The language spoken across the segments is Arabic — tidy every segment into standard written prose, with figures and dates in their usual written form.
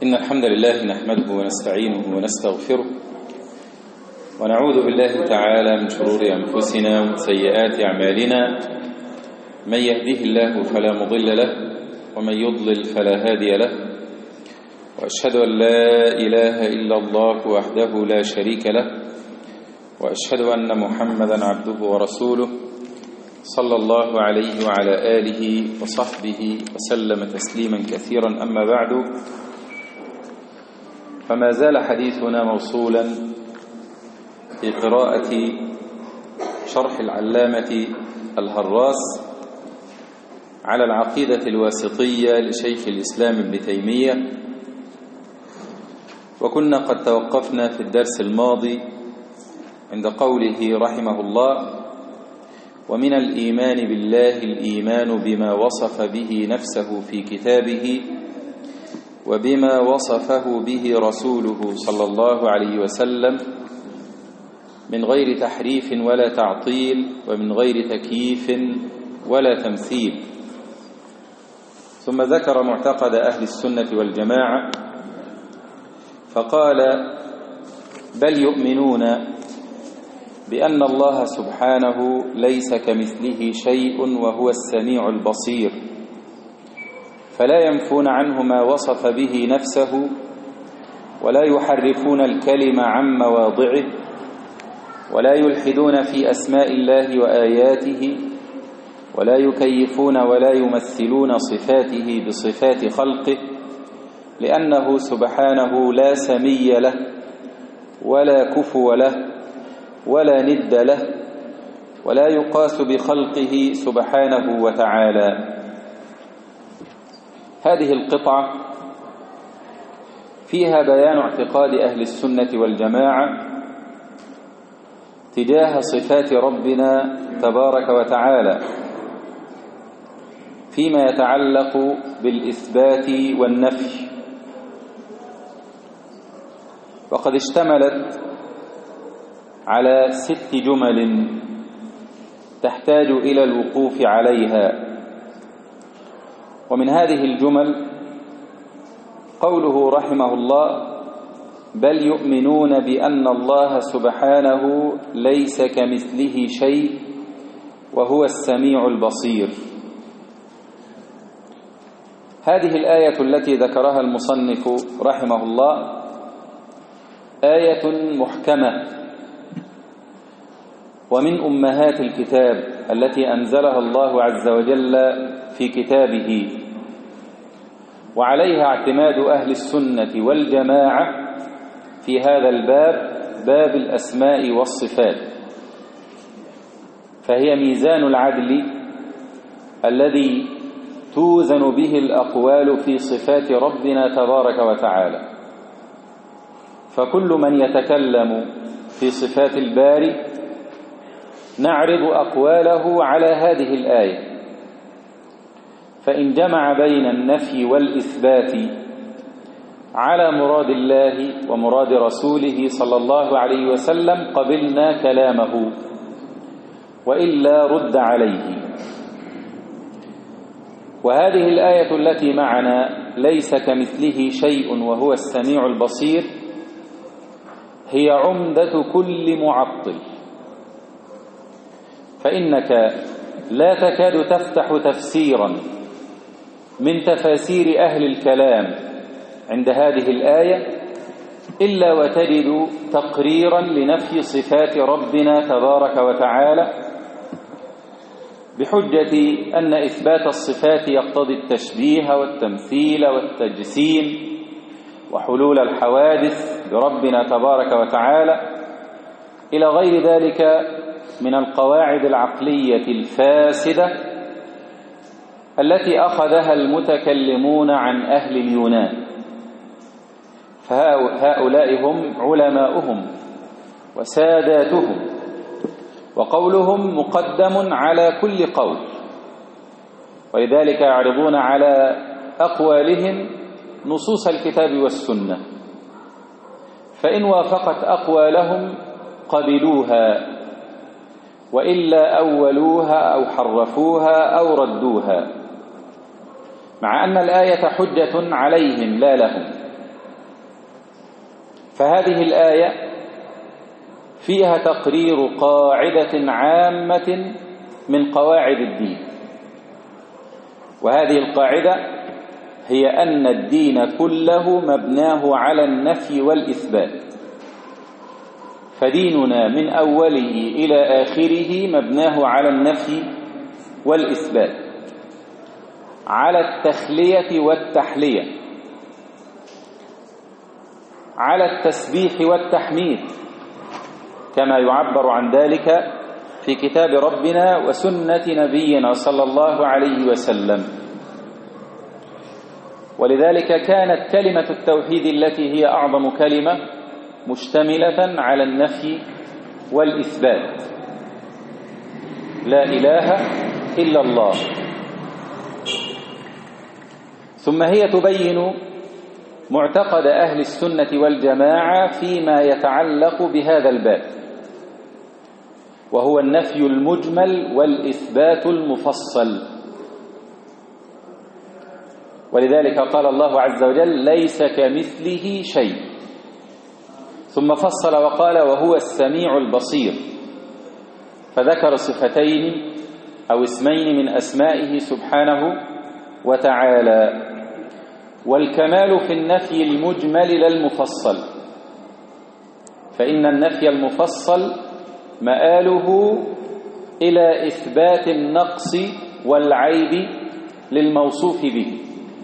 إن الحمد لله نحمده ونستعينه ونستغفره ونعوذ بالله تعالى من شرور أنفسنا ومن سيئات أعمالنا. من يهده الله فلا مضل له ومن يضلل فلا هادي له، وأشهد أن لا إله إلا الله وحده لا شريك له، وأشهد أن محمدا عبده ورسوله صلى الله عليه وعلى آله وصحبه وسلم تسليما كثيرا. أما بعد، فما زال حديثنا موصولا في قراءة شرح العلامة الهراس على العقيدة الواسطية لشيخ الإسلام ابن تيمية، وكنا قد توقفنا في الدرس الماضي عند قوله رحمه الله: ومن الإيمان بالله الإيمان بما وصف به نفسه في كتابه وبما وصفه به رسوله صلى الله عليه وسلم من غير تحريف ولا تعطيل ومن غير تكييف ولا تمثيل. ثم ذكر معتقد أهل السنة والجماعة فقال: بل يؤمنون بأن الله سبحانه ليس كمثله شيء وهو السميع البصير، فلا ينفون عنه ما وصف به نفسه ولا يحرفون الكلم عن مواضعه ولا يلحدون في أسماء الله وآياته ولا يكيفون ولا يمثلون صفاته بصفات خلقه، لأنه سبحانه لا سمي له ولا كفو له ولا ند له ولا يقاس بخلقه سبحانه وتعالى. هذه القطعة فيها بيان اعتقاد أهل السنة والجماعة تجاه صفات ربنا تبارك وتعالى فيما يتعلق بالإثبات والنفي، وقد اشتملت على 6 جمل تحتاج إلى الوقوف عليها. ومن هذه الجمل قوله رحمه الله: بل يؤمنون بأن الله سبحانه ليس كمثله شيء وهو السميع البصير. هذه الآية التي ذكرها المصنف رحمه الله آية محكمة ومن أمهات الكتاب التي أنزلها الله عز وجل في كتابه، وعليها اعتماد أهل السنة والجماعة في هذا الباب، باب الأسماء والصفات، فهي ميزان العدل الذي توزن به الأقوال في صفات ربنا تبارك وتعالى. فكل من يتكلم في صفات الباري نعرض أقواله على هذه الآية، فإن جمع بين النفي والإثبات على مراد الله ومراد رسوله صلى الله عليه وسلم قبلنا كلامه، وإلا رد عليه. وهذه الآية التي معنا ليس كمثله شيء وهو السميع البصير هي عمدة كل معطل، فإنك لا تكاد تفتح تفسيرا من تفاسير أهل الكلام عند هذه الآية إلا وتجد تقريرا لنفي صفات ربنا تبارك وتعالى بحجة أن إثبات الصفات يقتضي التشبيه والتمثيل والتجسيم وحلول الحوادث بربنا تبارك وتعالى إلى غير ذلك من القواعد العقلية الفاسدة التي أخذها المتكلمون عن أهل اليونان، فهؤلاء هم علماؤهم وساداتهم، وقولهم مقدم على كل قول، ولذلك يعرضون على أقوالهم نصوص الكتاب والسنة، فإن وافقت أقوالهم قبلوها، وإلا أولوها أو حرفوها أو ردوها، مع أن الآية حجة عليهم لا لهم، فهذه الآية فيها تقرير قاعدة عامة من قواعد الدين، وهذه القاعدة هي أن الدين كله مبناه على النفي والإثبات، فديننا من أوله إلى آخره مبناه على النفي والإثبات، على التخلية والتحلية، على التسبيح والتحميد كما يعبر عن ذلك في كتاب ربنا وسنة نبينا صلى الله عليه وسلم. ولذلك كانت كلمة التوحيد التي هي أعظم كلمة مشتملة على النفي والإثبات، لا إله إلا الله. ثم هي تبين معتقد أهل السنة والجماعة فيما يتعلق بهذا الباب، وهو النفي المجمل والإثبات المفصل. ولذلك قال الله عز وجل: ليس كمثله شيء، ثم فصل وقال: وهو السميع البصير، فذكر صفتين أو اسمين من أسمائه سبحانه وتعالى. والكمال في النفي المجمل لا المفصل، فإن النفي المفصل مآله إلى إثبات النقص والعيب للموصوف به،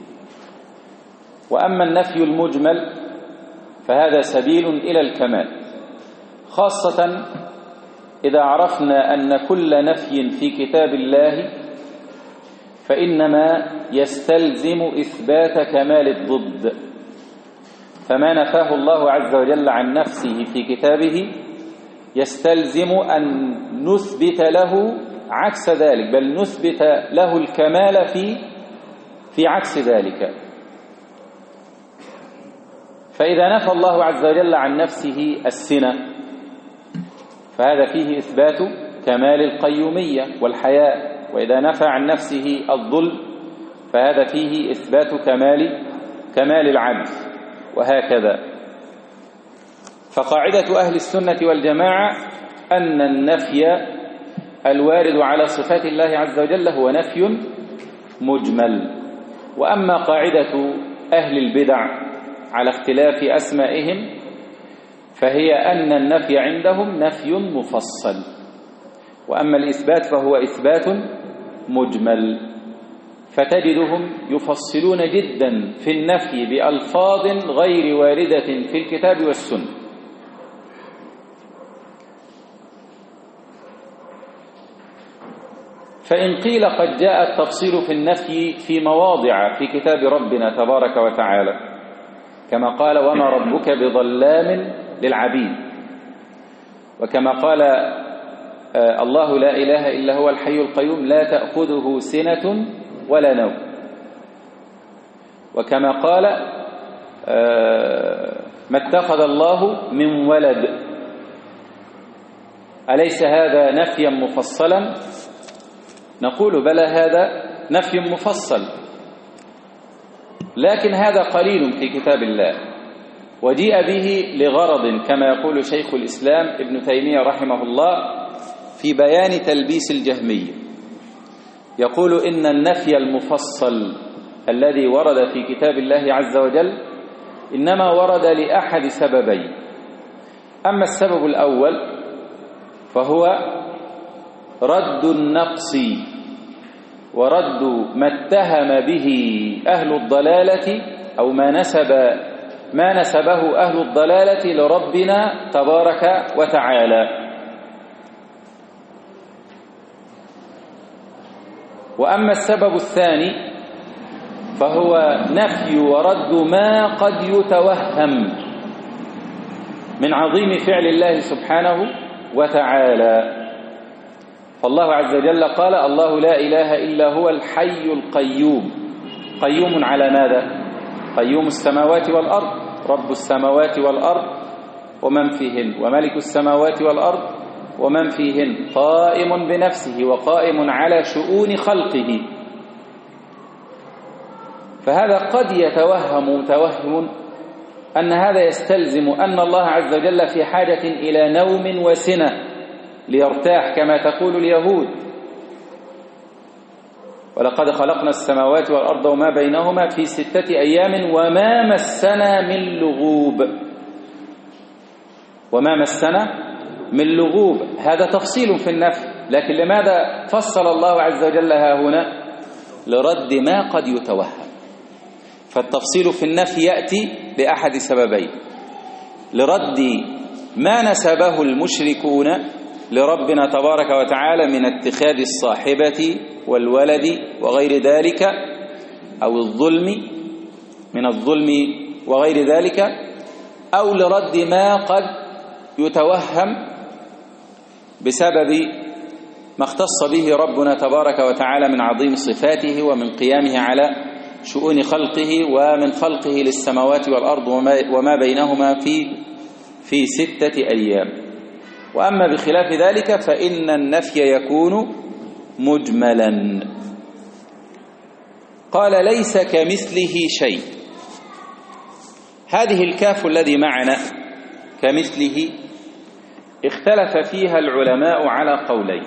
وأما النفي المجمل فهذا سبيل إلى الكمال، خاصة إذا عرفنا أن كل نفي في كتاب الله فإنما يستلزم إثبات كمال الضد، فما نفاه الله عز وجل عن نفسه في كتابه يستلزم أن نثبت له عكس ذلك، بل نثبت له الكمال في عكس ذلك. فإذا نفى الله عز وجل عن نفسه السنة فهذا فيه إثبات كمال القيومية والحياء، وإذا نفى عن نفسه الظلم فهذا فيه إثبات كمال العدل، وهكذا. فقاعدة أهل السنة والجماعة أن النفي الوارد على صفات الله عز وجل هو نفي مجمل. وأما قاعدة أهل البدع على اختلاف أسمائهم فهي أن النفي عندهم نفي مفصل، وأما الإثبات فهو إثبات مجمل، فتجدهم يفصلون جدا في النفي بألفاظ غير واردة في الكتاب والسنة. فإن قيل قد جاء التفصيل في النفي في مواضع في كتاب ربنا تبارك وتعالى، كما قال: وما ربك بظلام للعبيد، وكما قال الله: لا إله إلا هو الحي القيوم لا تأخذه سنة ولا نوم، وكما قال: ما اتخذ الله من ولد. أليس هذا نفيا مفصلا؟ نقول: بلى، هذا نفي مفصل، لكن هذا قليل في كتاب الله، وجيء به لغرض كما يقول شيخ الإسلام ابن تيمية رحمه الله في بيان تلبيس الجهمية. يقول: إن النفي المفصل الذي ورد في كتاب الله عز وجل إنما ورد لأحد سببين. أما السبب الأول فهو رد النقص ورد ما اتهم به أهل الضلالة أو ما نسبه أهل الضلالة لربنا تبارك وتعالى. وأما السبب الثاني فهو نفي ورد ما قد يتوهم من عظيم فعل الله سبحانه وتعالى. فالله عز وجل قال: الله لا إله إلا هو الحي القيوم. قيوم على ماذا؟ قيوم السماوات والأرض، رب السماوات والأرض ومن فيهن، وملك السماوات والأرض ومن فيهن، قائم بنفسه وقائم على شؤون خلقه. فهذا قد يتوهم متوهم أن هذا يستلزم أن الله عز وجل في حاجة إلى نوم وسنة ليرتاح كما تقول اليهود، ولقد خلقنا السماوات والأرض وما بينهما في 6 أيام وما مسنا من لغوب. وما مسنا من لغوب، هذا تفصيل في النفي، لكن لماذا فصل الله عز وجل ها هنا؟ لرد ما قد يتوهم. فالتفصيل في النفي يأتي لأحد سببين: لرد ما نسبه المشركون لربنا تبارك وتعالى من اتخاذ الصاحبة والولد وغير ذلك، أو الظلم، من الظلم وغير ذلك، أو لرد ما قد يتوهم بسبب ما اختص به ربنا تبارك وتعالى من عظيم صفاته ومن قيامه على شؤون خلقه ومن خلقه للسماوات والأرض وما بينهما في 6 أيام. وأما بخلاف ذلك فإن النفي يكون مجملا. قال: ليس كمثله شيء. هذه الكاف الذي معنا كمثله اختلف فيها العلماء على قولين،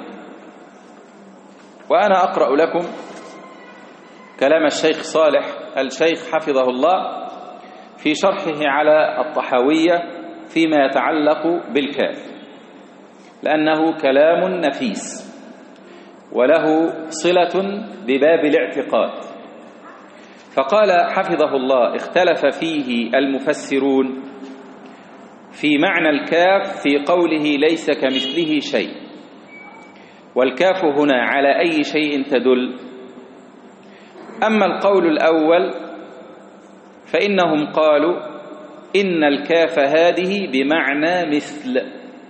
وأنا أقرأ لكم كلام الشيخ صالح الشيخ حفظه الله في شرحه على الطحاوية فيما يتعلق بالكاف، لأنه كلام نفيس وله صلة بباب الاعتقاد. فقال حفظه الله: اختلف فيه المفسرون في معنى الكاف في قوله ليس كمثله شيء. والكاف هنا على أي شيء تدل؟ أما القول الأول فإنهم قالوا إن الكاف هذه بمعنى مثل،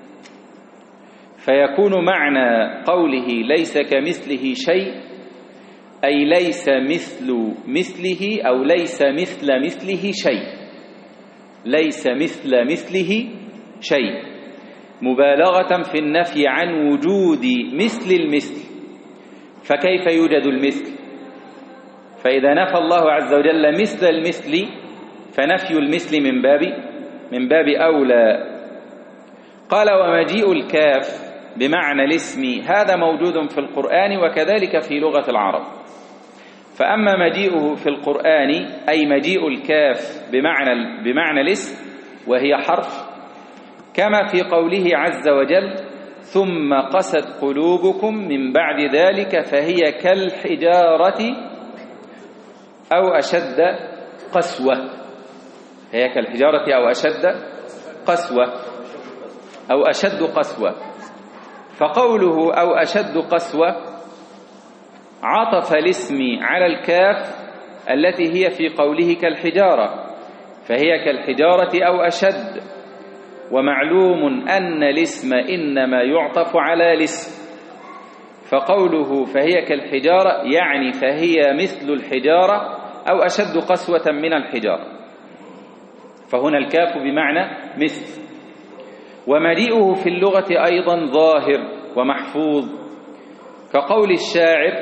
فيكون معنى قوله ليس كمثله شيء أي ليس مثل مثله، أو ليس مثل مثله شيء، ليس مثل مثله شيء، مبالغة في النفي عن وجود مثل المثل. فكيف يوجد المثل؟ فإذا نفى الله عز وجل مثل المثل فنفي المثل من باب أولى. قال: ومجيء الكاف بمعنى الاسم هذا موجود في القرآن وكذلك في لغة العرب. فأما مجيئه في القرآن أي مجيء الكاف بمعنى الاسم وهي حرف، كما في قوله عز وجل: ثم قست قلوبكم من بعد ذلك فهي كالحجارة أو أشد قسوة. هي كالحجارة أو أشد قسوة، أو أشد قسوة. فقوله أو أشد قسوة عطف الاسم على الكاف التي هي في قوله كالحجارة، فهي كالحجارة أو أشد. ومعلوم أن الاسم إنما يعطف على الاسم، فقوله فهي كالحجارة يعني فهي مثل الحجارة أو أشد قسوة من الحجارة، فهنا الكاف بمعنى مثل. ومجيئه في اللغة أيضا ظاهر ومحفوظ، كقول الشاعر: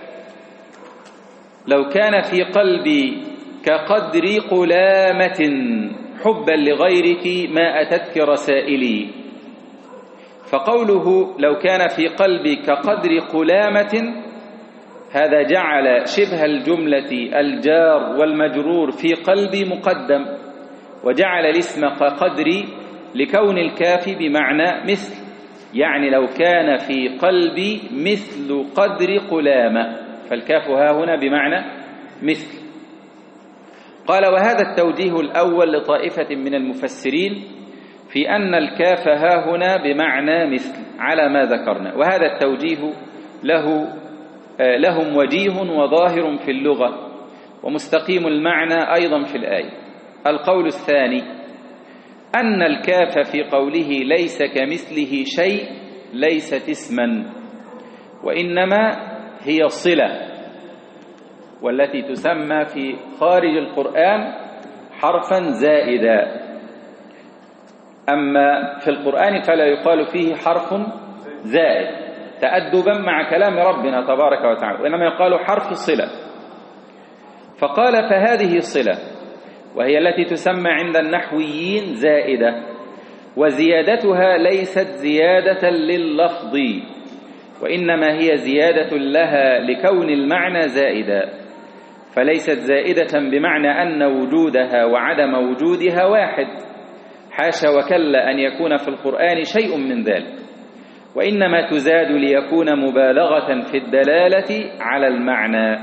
لو كان في قلبي كقدر قلامة حبا لغيرك ما أتتك رسائلي. فقوله لو كان في قلبي كقدر قلامة هذا جعل شبه الجملة الجار والمجرور في قلبي مقدم، وجعل الاسم كقدري لكون الكاف بمعنى مثل، يعني لو كان في قلبي مثل قدر قلامة، فالكاف ها هنا بمعنى مثل. قال: وهذا التوجيه الأول لطائفة من المفسرين في أن الكاف ها هنا بمعنى مثل على ما ذكرنا، وهذا التوجيه لهم وجيه وظاهر في اللغة ومستقيم المعنى أيضا في الآية. القول الثاني أن الكاف في قوله ليس كمثله شيء ليست اسما، وإنما هي صلة، والتي تسمى في خارج القرآن حرفا زائدا. أما في القرآن فلا يقال فيه حرف زائد تأدبا مع كلام ربنا تبارك وتعالى، وإنما يقال حرف صلة. فقال: فهذه صلة وهي التي تسمى عند النحويين زائدة، وزيادتها ليست زيادة لللفظ، وإنما هي زيادة لها لكون المعنى زائدا، فليست زائدة بمعنى أن وجودها وعدم وجودها واحد، حاشا وكلا أن يكون في القرآن شيء من ذلك، وإنما تزاد ليكون مبالغة في الدلالة على المعنى.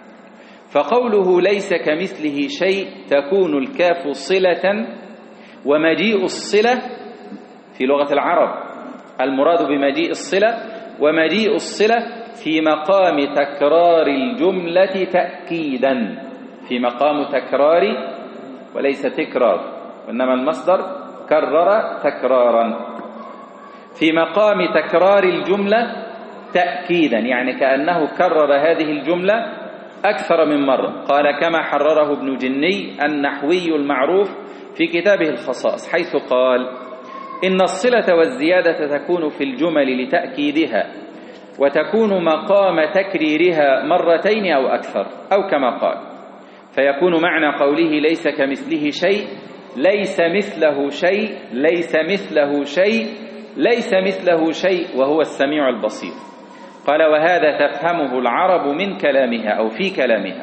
فقوله ليس كمثله شيء تكون الكاف صلة، ومجيء الصلة في لغة العرب المراد بمجيء الصلة، ومجيء الصلة في مقام تكرار الجملة تأكيدا، في مقام تكرار وليس تكرار، وإنما المصدر كرر تكرارا، في مقام تكرار الجملة تأكيدا، يعني كأنه كرر هذه الجملة أكثر من مرة. قال كما حرره ابن جني النحوي المعروف في كتابه الخصائص، حيث قال إن الصلة والزيادة تكون في الجمل لتأكيدها، وتكون مقام تكريرها مرتين أو أكثر، أو كما قال، فيكون معنى قوله ليس كمثله شيء ليس مثله شيء، ليس مثله شيء، ليس مثله شيء وهو السميع البصير. قال وهذا تفهمه العرب من كلامها أو في كلامها.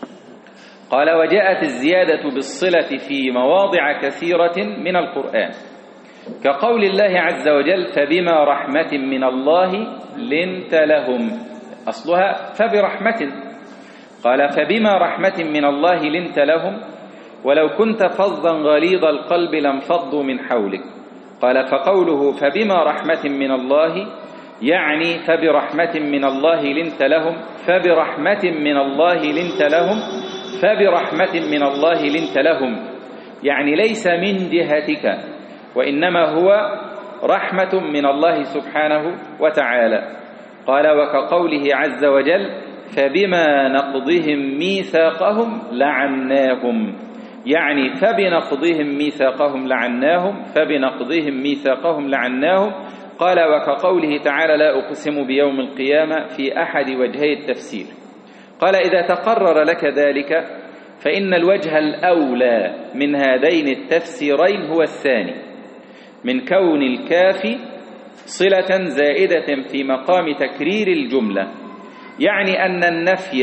قال وجاءت الزيادة بالصلة في مواضع كثيرة من القرآن، كقول الله عز وجل فبما رحمة من الله لنت لهم، أصلها فبرحمة، قال فبما رحمة من الله لنت لهم ولو كنت فظا غليظ القلب لانفضوا من حولك. قال فقوله فبما رحمة من الله يعني فبرحمة من الله لنت لهم، فبرحمة من الله لنت لهم، فبرحمة من الله لنت لهم، يعني ليس من جهتك، وإنما هو رحمة من الله سبحانه وتعالى. قال وكقوله عز وجل فبما نقضهم ميثاقهم لعناهم، يعني فبنقضهم ميثاقهم لعناهم، فبنقضهم ميثاقهم لعناهم. قال وكقوله تعالى لا أقسم بيوم القيامة في أحد وجهي التفسير. قال إذا تقرر لك ذلك فإن الوجه الأولى من هذين التفسيرين هو الثاني، من كون الكاف صلة زائدة في مقام تكرير الجملة، يعني أن النفي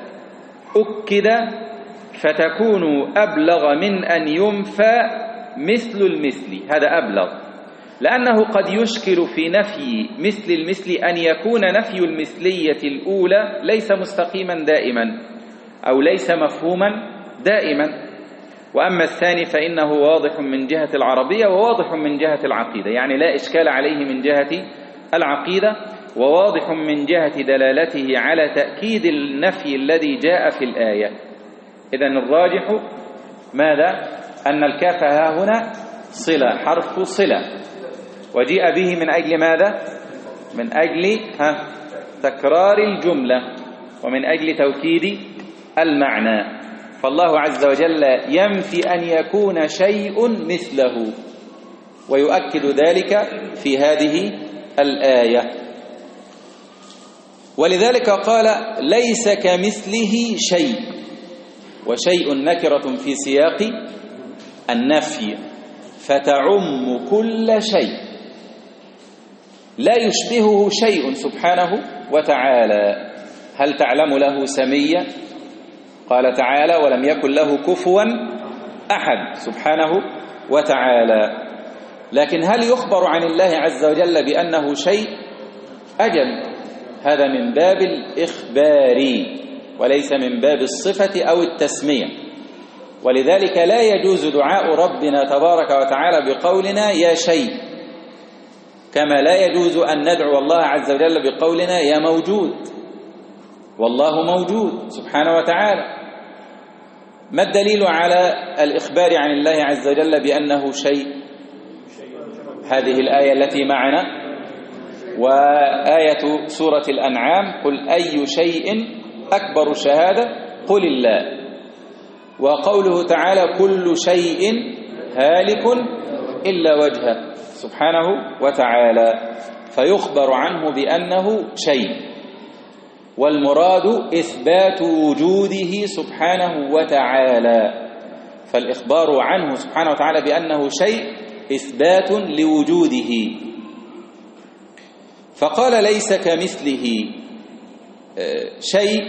أكد فتكون أبلغ من أن ينفى مثل المثل، هذا أبلغ، لأنه قد يشكل في نفي مثل المثل أن يكون نفي المثلية الأولى ليس مستقيما دائما أو ليس مفهوما دائما، وأما الثاني فإنه واضح من جهة العربية وواضح من جهة العقيدة، يعني لا إشكال عليه من جهة العقيدة، وواضح من جهة دلالته على تأكيد النفي الذي جاء في الآية. إذن الراجح ماذا؟ أن الكاف ها هنا صلة، حرف صلة، وجيء به من أجل ماذا؟ من أجل تكرار الجملة ومن أجل توكيد المعنى. فالله عز وجل ينفي أن يكون شيء مثله، ويؤكد ذلك في هذه الآية. ولذلك قال ليس كمثله شيء، وشيء نكرة في سياق النفي فتعم كل شيء، لا يشبهه شيء سبحانه وتعالى. هل تعلم له سميا؟ قال تعالى ولم يكن له كفوا أحد سبحانه وتعالى. لكن هل يخبر عن الله عز وجل بأنه شيء؟ أجل، هذا من باب الإخبار وليس من باب الصفة أو التسمية. ولذلك لا يجوز دعاء ربنا تبارك وتعالى بقولنا يا شيء، كما لا يجوز أن ندعو الله عز وجل بقولنا يا موجود، والله موجود سبحانه وتعالى. ما الدليل على الإخبار عن الله عز وجل بأنه شيء؟ هذه الآية التي معنا، وآية سورة الأنعام قل أي شيء أكبر شهادة قل الله، وقوله تعالى كل شيء هالك إلا وجهه سبحانه وتعالى، فيخبر عنه بأنه شيء، والمراد إثبات وجوده سبحانه وتعالى. فالإخبار عنه سبحانه وتعالى بأنه شيء إثبات لوجوده. فقال ليس كمثله شيء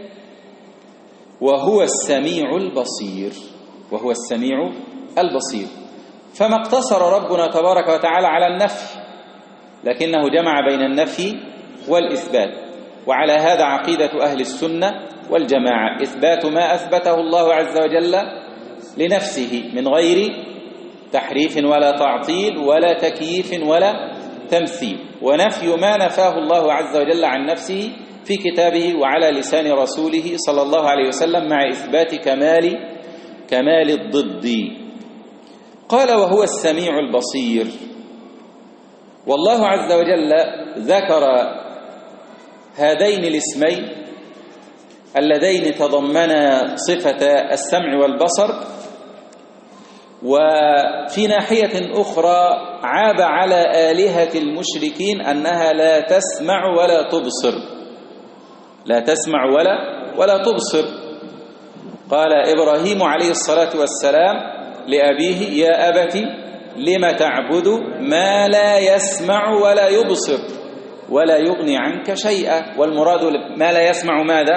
وهو السميع البصير، وهو السميع البصير. فما اقتصر ربنا تبارك وتعالى على النفي، لكنه جمع بين النفي والإثبات. وعلى هذا عقيدة أهل السنة والجماعة، إثبات ما أثبته الله عز وجل لنفسه من غير تحريف ولا تعطيل ولا تكييف ولا تمثيل، ونفي ما نفاه الله عز وجل عن نفسه في كتابه وعلى لسان رسوله صلى الله عليه وسلم، مع إثبات كمال الضد. قال وهو السميع البصير. والله عز وجل ذكر هذين الاسمين اللذين تضمنا صفة السمع والبصر، وفي ناحية أخرى عاب على آلهة المشركين أنها لا تسمع ولا تبصر، لا تسمع ولا تبصر. قال إبراهيم عليه الصلاة والسلام لأبيه يا أبت لم تعبد ما لا يسمع ولا يبصر ولا يغني عنك شيئا. والمراد ما لا يسمع ماذا؟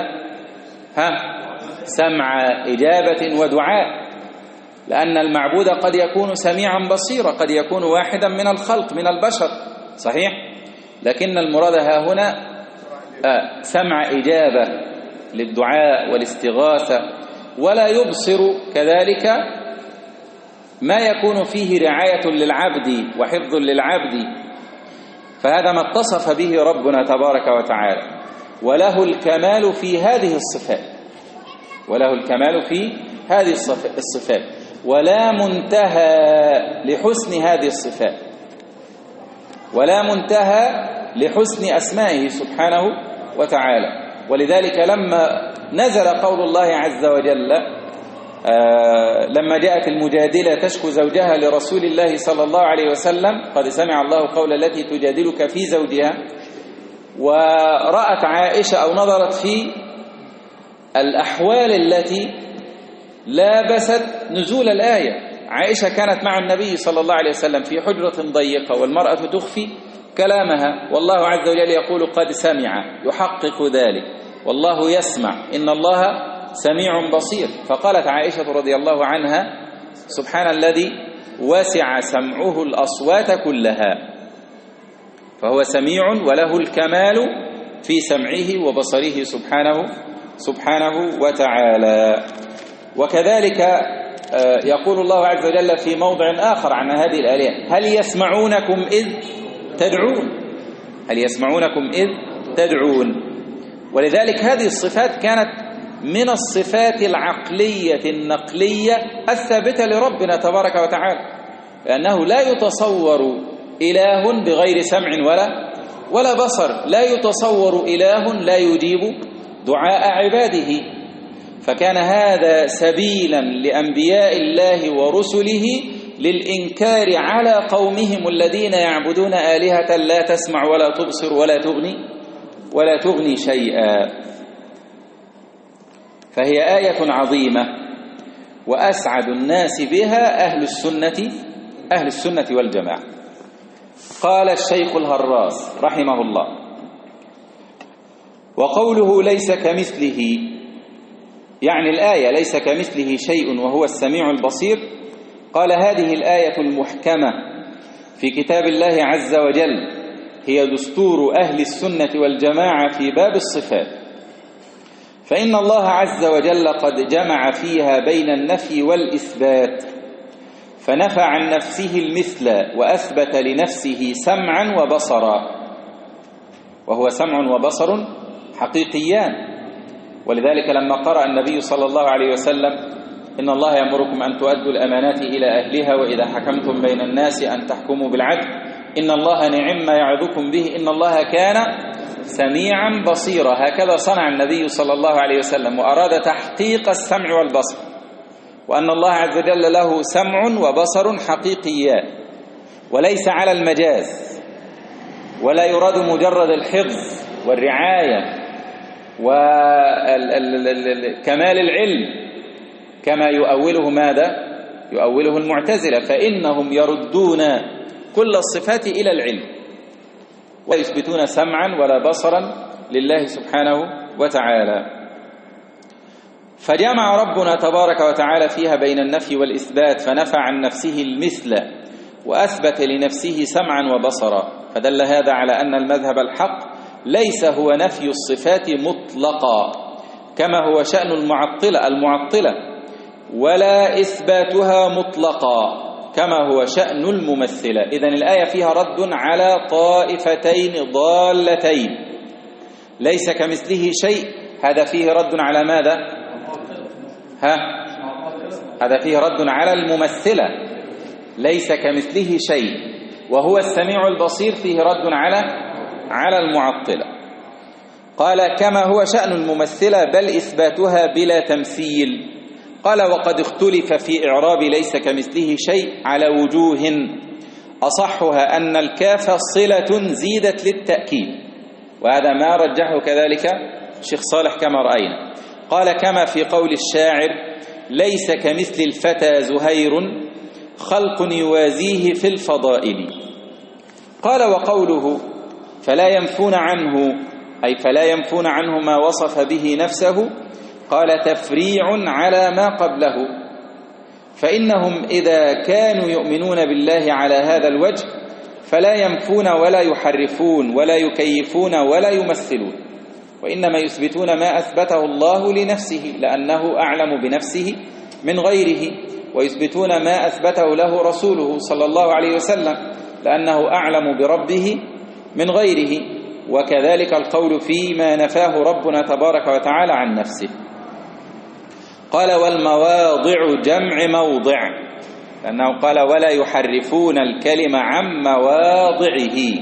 سمع إجابة ودعاء، لأن المعبود قد يكون سميعا بصيرا، قد يكون واحدا من الخلق من البشر، صحيح؟ لكن المراد ها هنا سمع إجابة للدعاء والاستغاثة. ولا يبصر كذلك ما يكون فيه رعاية للعبد وحفظ للعبد، فهذا ما اتصف به ربنا تبارك وتعالى، وله الكمال في هذه الصفات، وله الكمال في هذه الصفات، ولا منتهى لحسن هذه الصفات، ولا منتهى لحسن أسمائه سبحانه وتعالى. ولذلك لما نزل قول الله عز وجل لما جاءت المجادلة تشكو زوجها لرسول الله صلى الله عليه وسلم قد سمع الله قول التي تجادلك في زوجها، ورأت عائشة أو نظرت في الأحوال التي لابست نزول الآية. عائشة كانت مع النبي صلى الله عليه وسلم في حجرة ضيقة والمرأة تخفي كلامها، والله عز وجل يقول قد سمع، يحقق ذلك، والله يسمع، إن الله سميع بصير. فقالت عائشة رضي الله عنها سبحان الذي وسع سمعه الأصوات كلها، فهو سميع وله الكمال في سمعه وبصره سبحانه وتعالى. وكذلك يقول الله عز وجل في موضع آخر عن هذه الآلهة هل يسمعونكم إذ تدعون، هل يسمعونكم إذ تدعون. ولذلك هذه الصفات كانت من الصفات العقلية النقلية الثابتة لربنا تبارك وتعالى، لأنه لا يتصور إله بغير سمع ولا بصر، لا يتصور إله لا يجيب دعاء عباده. فكان هذا سبيلا لأنبياء الله ورسله للإنكار على قومهم الذين يعبدون آلهة لا تسمع ولا تبصر ولا تغني شيئا. فهي آية عظيمة وأسعد الناس بها أهل السنة والجماعة. قال الشيخ الهراس رحمه الله: وقوله ليس كمثله، يعني الآية ليس كمثله شيء وهو السميع البصير، قال هذه الآية المحكمة في كتاب الله عز وجل هي دستور أهل السنة والجماعة في باب الصفات، فإن الله عز وجل قد جمع فيها بين النفي والإثبات، فنفى عن نفسه المثل وأثبت لنفسه سمعا وبصرا، وهو سمع وبصر حقيقيان. ولذلك لما قرأ النبي صلى الله عليه وسلم إن الله يأمركم أن تؤدوا الأمانات إلى أهلها وإذا حكمتم بين الناس أن تحكموا بالعدل إن الله نعم ما يعظكم به إن الله كان سميعا بصيرا. هكذا صنع النبي صلى الله عليه وسلم، وأراد تحقيق السمع والبصر، وأن الله عز وجل له سمع وبصر حقيقيان وليس على المجاز، ولا يراد مجرد الحفظ والرعاية وكمال العلم كما يؤوله ماذا؟ يؤوله المعتزلة، فإنهم يردون كل الصفات إلى العلم ويثبتون سمعا ولا بصرا لله سبحانه وتعالى. فجمع ربنا تبارك وتعالى فيها بين النفي والإثبات، فنفى عن نفسه المثل وأثبت لنفسه سمعا وبصرا، فدل هذا على أن المذهب الحق ليس هو نفي الصفات مطلقا كما هو شأن المعطلة ولا إثباتها مطلقا كما هو شأن الممثلة. إذن الآية فيها رد على طائفتين ضالتين، ليس كمثله شيء، هذا فيه رد على ماذا؟ هذا فيه رد على الممثلة، ليس كمثله شيء وهو السميع البصير، فيه رد على المعطلة. قال كما هو شأن الممثلة بل إثباتها بلا تمثيل. قال وقد اختلف في إعراب ليس كمثله شيء على وجوه، أصحها أن الكاف صلة زيدت للتأكيد، وهذا ما رجحه كذلك الشيخ صالح كما رأينا. قال كما في قول الشاعر ليس كمثل الفتى زهير خلق يوازيه في الفضائل. قال وقوله فلا ينفون عنه، أي فلا ينفون عنه ما وصف به نفسه، قال تفريع على ما قبله، فإنهم إذا كانوا يؤمنون بالله على هذا الوجه فلا ينفون ولا يحرفون ولا يكيفون ولا يمثلون، وإنما يثبتون ما أثبته الله لنفسه لأنه أعلم بنفسه من غيره، ويثبتون ما أثبته له رسوله صلى الله عليه وسلم لأنه أعلم بربه من غيره، وكذلك القول فيما نفاه ربنا تبارك وتعالى عن نفسه. قال والمواضع جمع موضع، لأنه قال ولا يحرفون الكلمة عن مواضعه،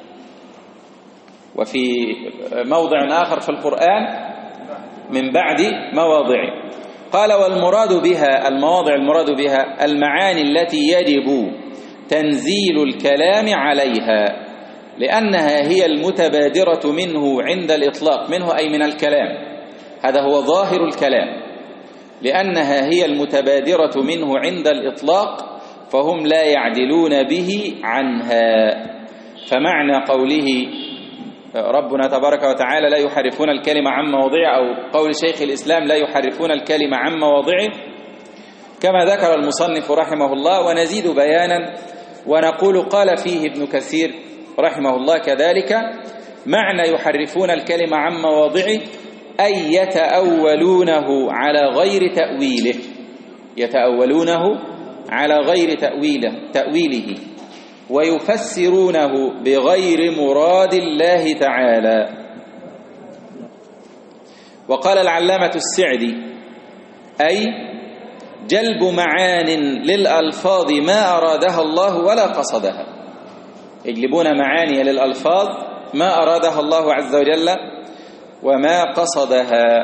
وفي موضع آخر في القرآن من بعد مواضعه. قال والمراد بها المواضع، المراد بها المعاني التي يجب تنزيل الكلام عليها، لأنها هي المتبادرة منه عند الإطلاق، منه أي من الكلام، هذا هو ظاهر الكلام، لأنها هي المتبادرة منه عند الإطلاق فهم لا يعدلون به عنها. فمعنى قوله ربنا تبارك وتعالى لا يحرفون الكلمة عن مواضعه، أو قول شيخ الإسلام لا يحرفون الكلمة عن مواضعه كما ذكر المصنف رحمه الله، ونزيد بيانا ونقول قال فيه ابن كثير رحمه الله كذلك معنى يحرفون الكلمة عن مواضعه أي يتأولونه على غير تأويله، يتأولونه على غير تأويله ويفسرونه بغير مراد الله تعالى. وقال العلامة السعدي أي جلب معان للألفاظ ما أرادها الله ولا قصدها، يجلبون معاني للألفاظ ما أرادها الله عز وجل وما قصدها.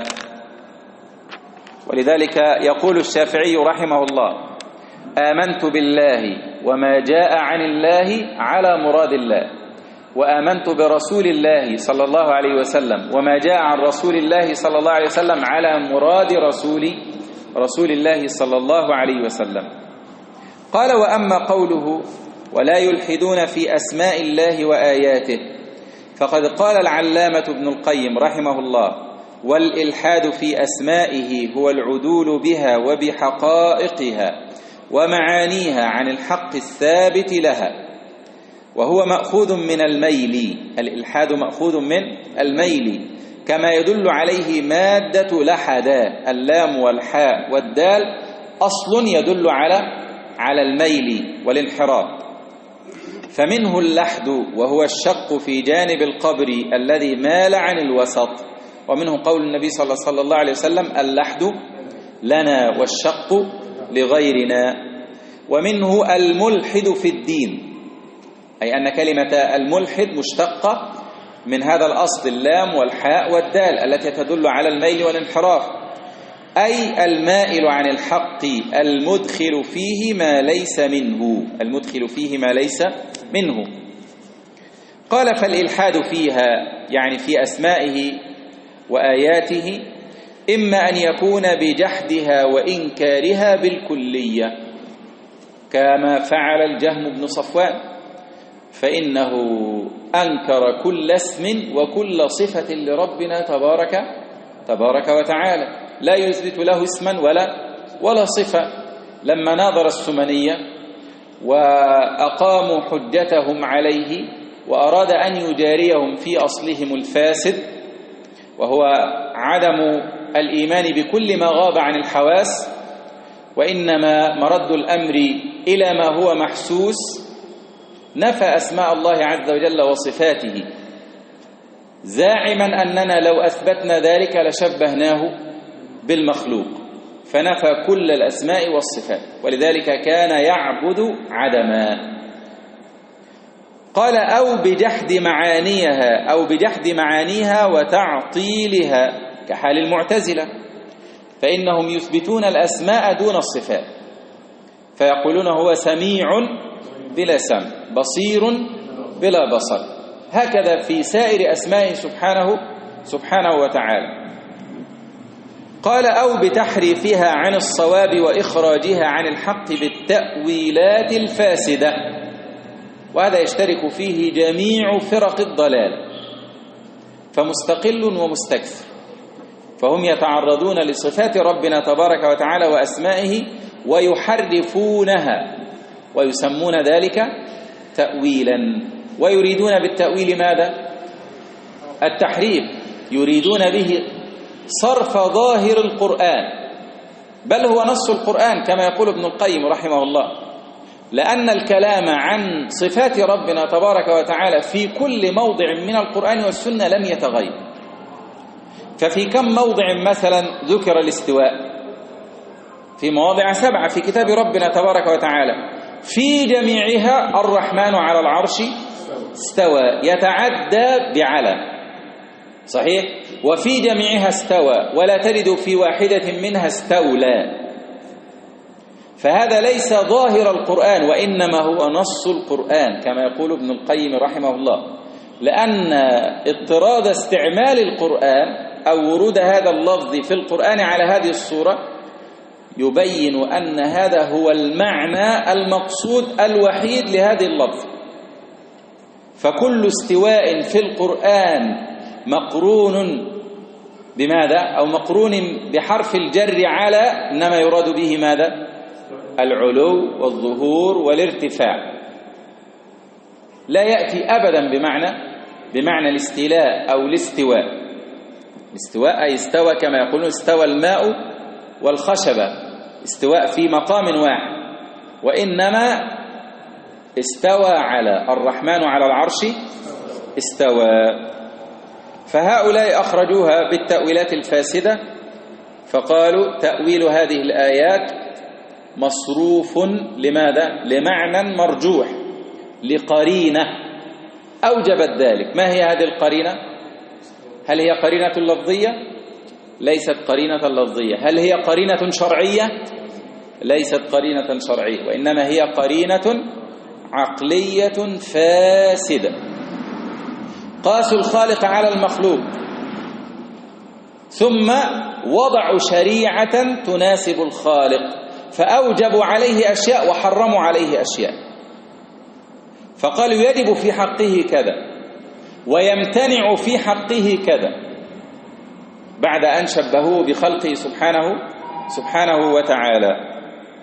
ولذلك يقول الشافعي رحمه الله آمنت بالله وما جاء عن الله على مراد الله، وآمنت برسول الله صلى الله عليه وسلم وما جاء عن رسول الله صلى الله عليه وسلم على مراد رسول الله صلى الله عليه وسلم. قال وأما قوله ولا يلحدون في أسماء الله وآياته، فقد قال العلامة ابن القيم رحمه الله والإلحاد في أسمائه هو العدول بها وبحقائقها ومعانيها عن الحق الثابت لها، وهو مأخوذ من الميل، الإلحاد مأخوذ من الميل كما يدل عليه مادة لحدا، اللام والحاء والدال أصل يدل على الميل والانحراف، فمنه اللحد وهو الشق في جانب القبر الذي مال عن الوسط، ومنه قول النبي صلى الله عليه وسلم اللحد لنا والشق لغيرنا. ومنه الملحد في الدين، أي أن كلمة الملحد مشتقة من هذا الأصل اللام والحاء والدال التي تدل على الميل والانحراف، أي المائل عن الحق المدخل فيه ما ليس منه، المدخل فيه ما ليس منه. قال فالإلحاد فيها يعني في أسمائه وآياته إما أن يكون بجحدها وإنكارها بالكلية كما فعل الجهم بن صفوان، فإنه أنكر كل اسم وكل صفة لربنا تبارك وتعالى، لا يثبت له اسما ولا صفة. لما ناظر السمنية وأقاموا حجتهم عليه وأراد أن يجاريهم في أصلهم الفاسد، وهو عدم الإيمان بكل ما غاب عن الحواس، وإنما مرد الأمر إلى ما هو محسوس، نفى أسماء الله عز وجل وصفاته زاعما أننا لو أثبتنا ذلك لشبهناه بالمخلوق، فنفى كل الأسماء والصفات، ولذلك كان يعبد عدما. قال أو بجحد معانيها وتعطيلها كحال المعتزلة، فإنهم يثبتون الأسماء دون الصفات، فيقولون هو سميع بلا سمع، بصير بلا بصر، هكذا في سائر أسمائه سبحانه وتعالى. قال أو بتحريفها عن الصواب وإخراجها عن الحق بالتأويلات الفاسدة، وهذا يشترك فيه جميع فرق الضلال، فمستقل ومستكثر، فهم يتعرضون لصفات ربنا تبارك وتعالى وأسمائه ويحرفونها ويسمون ذلك تأويلا، ويريدون بالتأويل ماذا؟ التحريف، يريدون به صرف ظاهر القرآن، بل هو نص القرآن كما يقول ابن القيم رحمه الله، لأن الكلام عن صفات ربنا تبارك وتعالى في كل موضع من القرآن والسنة لم يتغير. ففي كم موضع مثلا ذكر الاستواء؟ في مواضع 7 في كتاب ربنا تبارك وتعالى، في جميعها الرحمن على العرش استوى، يتعدى بعلى، صحيح؟ وفي جميعها استوى، ولا تجد في واحدة منها استولى. فهذا ليس ظاهر القرآن، وإنما هو نص القرآن كما يقول ابن القيم رحمه الله، لأن اضطراد استعمال القرآن أو ورود هذا اللفظ في القرآن على هذه الصورة يبين أن هذا هو المعنى المقصود الوحيد لهذه اللفظ. فكل استواء في القرآن مقرون بماذا؟ أو مقرون بحرف الجر على، إنما يراد به ماذا؟ العلو والظهور والارتفاع، لا يأتي أبدا بمعنى الاستيلاء أو الاستواء. الاستواء أي استوى كما يقولون استوى الماء والخشبة، استواء في مقام واحد، وإنما استوى على الرحمن على العرش استوى. فهؤلاء أخرجوها بالتأويلات الفاسدة، فقالوا تأويل هذه الآيات مصروف لماذا؟ لمعنى مرجوح، لقرينة أوجبت ذلك. ما هي هذه القرينة؟ هل هي قرينة لفظية؟ ليست قرينة لفظية. هل هي قرينة شرعية؟ ليست قرينة شرعية، وإنما هي قرينة عقلية فاسدة. قاسوا الخالق على المخلوق، ثم وضعوا شريعة تناسب الخالق، فأوجبوا عليه أشياء وحرموا عليه أشياء، فقالوا يجب في حقه كذا ويمتنع في حقه كذا، بعد أن شبهوه بخلقه سبحانه وتعالى.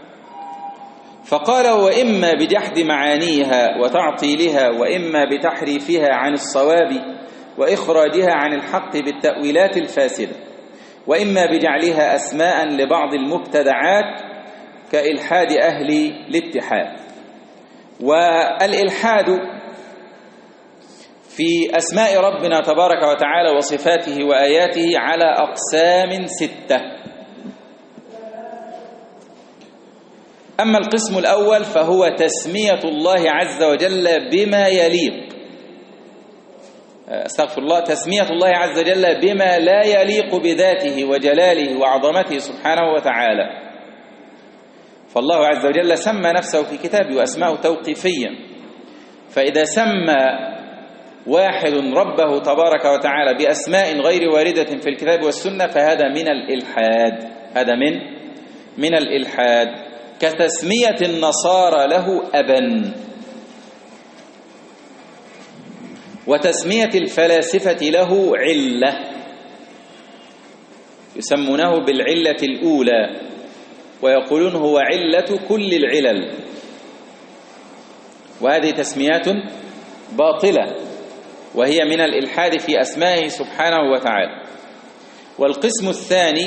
فقال وإما بجحد معانيها وتعطيلها، وإما بتحريفها عن الصواب وإخراجها عن الحق بالتأويلات الفاسدة، وإما بجعلها أسماء لبعض المبتدعات كإلحاد أهل الاتحاد. والإلحاد في أسماء ربنا تبارك وتعالى وصفاته وآياته على أقسام 6. أما القسم الأول فهو تسمية الله عز وجل بما يليق، تسمية الله عز وجل بما لا يليق بذاته وجلاله وعظمته سبحانه وتعالى. فالله عز وجل سمى نفسه في كتابه وأسماءه توقيفيا، فإذا سمى واحد ربه تبارك وتعالى بأسماء غير واردة في الكتاب والسنة فهذا من الإلحاد. هذا من الإلحاد، كتسمية النصارى له أبا، وتسمية الفلاسفة له علة، يسمونه بالعلة الأولى ويقولون هو علة كل العلل، وهذه تسميات باطلة وهي من الإلحاد في أسمائه سبحانه وتعالى. والقسم الثاني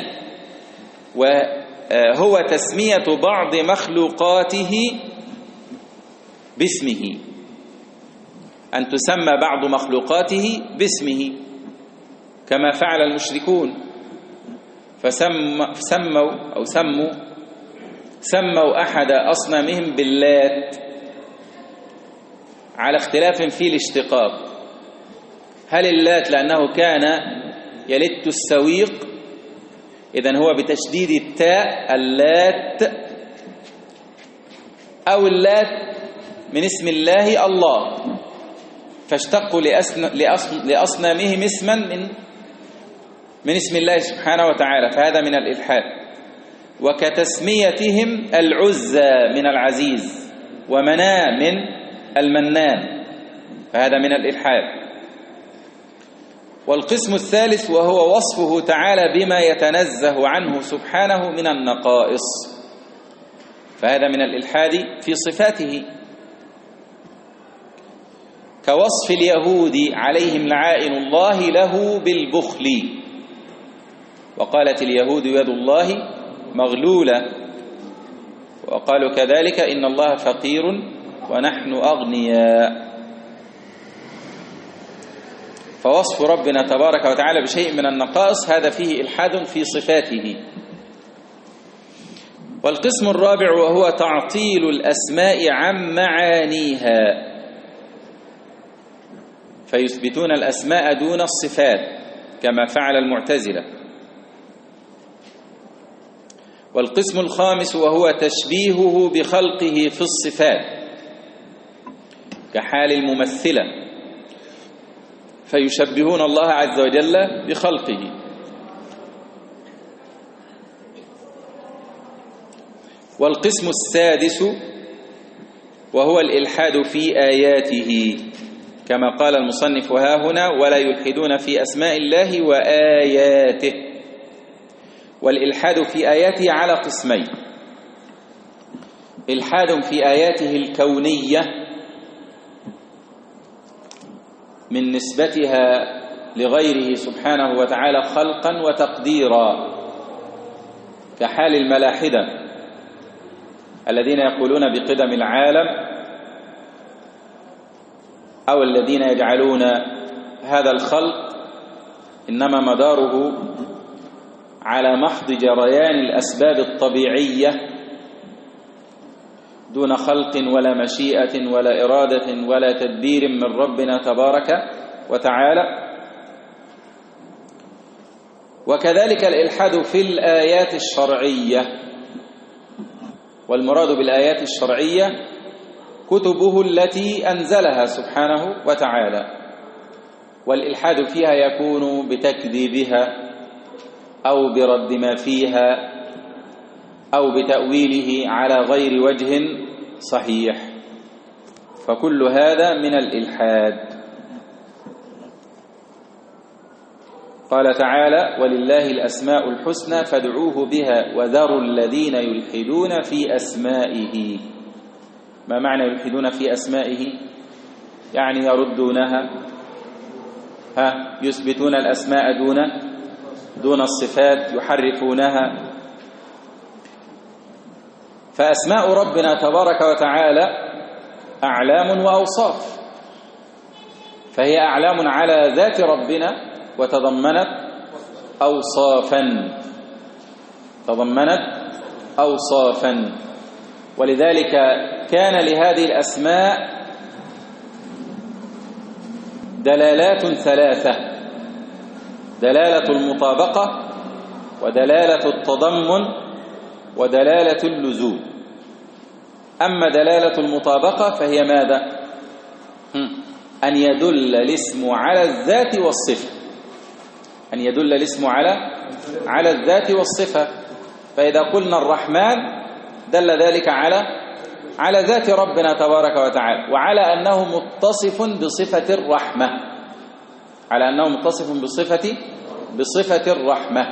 وهو تسمية بعض مخلوقاته باسمه، أن تسمى بعض مخلوقاته باسمه كما فعل المشركون، سموا أحد أصنامهم باللات على اختلاف في الاشتقاق. هل اللات لأنه كان يلت السويق، إذن هو بتشديد التاء اللات، أو اللات من اسم الله الله فاشتقوا لأصنامهم اسما من اسم الله سبحانه وتعالى، فهذا من الإلحاد. وكتسميتهم العزى من العزيز ومناة من المنان، فهذا من الإلحاد. والقسم الثالث وهو وصفه تعالى بما يتنزه عنه سبحانه من النقائص، فهذا من الإلحاد في صفاته، كوصف اليهود عليهم لعائن الله له بالبخل، وقالت اليهود يد الله مغلولة، وقالوا كذلك إن الله فقير ونحن أغنياء. فوصف ربنا تبارك وتعالى بشيء من النقائص هذا فيه إلحاد في صفاته. والقسم الرابع وهو تعطيل الأسماء عن معانيها، فيثبتون الأسماء دون الصفات كما فعل المعتزلة. والقسم الخامس وهو تشبيهه بخلقه في الصفات كحال الممثلة، فيشبهون الله عز وجل بخلقه. والقسم السادس وهو الإلحاد في آياته، كما قال المصنف هنا ولا يلحدون في أسماء الله وآياته. والإلحاد في آياته على قسمين: إلحاد في آياته الكونية من نسبتها لغيره سبحانه وتعالى خلقا وتقديرا، كحال الملاحدة الذين يقولون بقدم العالم، أو الذين يجعلون هذا الخلق إنما مداره على محض جريان الأسباب الطبيعية دون خلق ولا مشيئة ولا إرادة ولا تدبير من ربنا تبارك وتعالى. وكذلك الإلحاد في الآيات الشرعية، والمراد بالآيات الشرعية كتبه التي أنزلها سبحانه وتعالى، والإلحاد فيها يكون بتكذيبها أو برد ما فيها أو بتأويله على غير وجه صحيح، فكل هذا من الإلحاد. قال تعالى ولله الأسماء الحسنى فادعوه بها وذروا الذين يلحدون في أسمائه. ما معنى يلحدون في أسمائه؟ يعني يردونها، يثبتون الأسماء دون الصفات، يحرفونها. فأسماء ربنا تبارك وتعالى أعلام وأوصاف، فهي أعلام على ذات ربنا وتضمنت أوصافا، ولذلك كان لهذه الأسماء دلالات ثلاثة: دلالة المطابقة، ودلالة التضمن، ودلالة اللزوم. أما دلالة المطابقة فهي ماذا؟ أن يدل الاسم على الذات والصفة، أن يدل الاسم على الذات والصفة. فإذا قلنا الرحمن دل ذلك على ذات ربنا تبارك وتعالى، وعلى أنه متصف بصفة الرحمة، على أنه متصف بصفة الرحمة.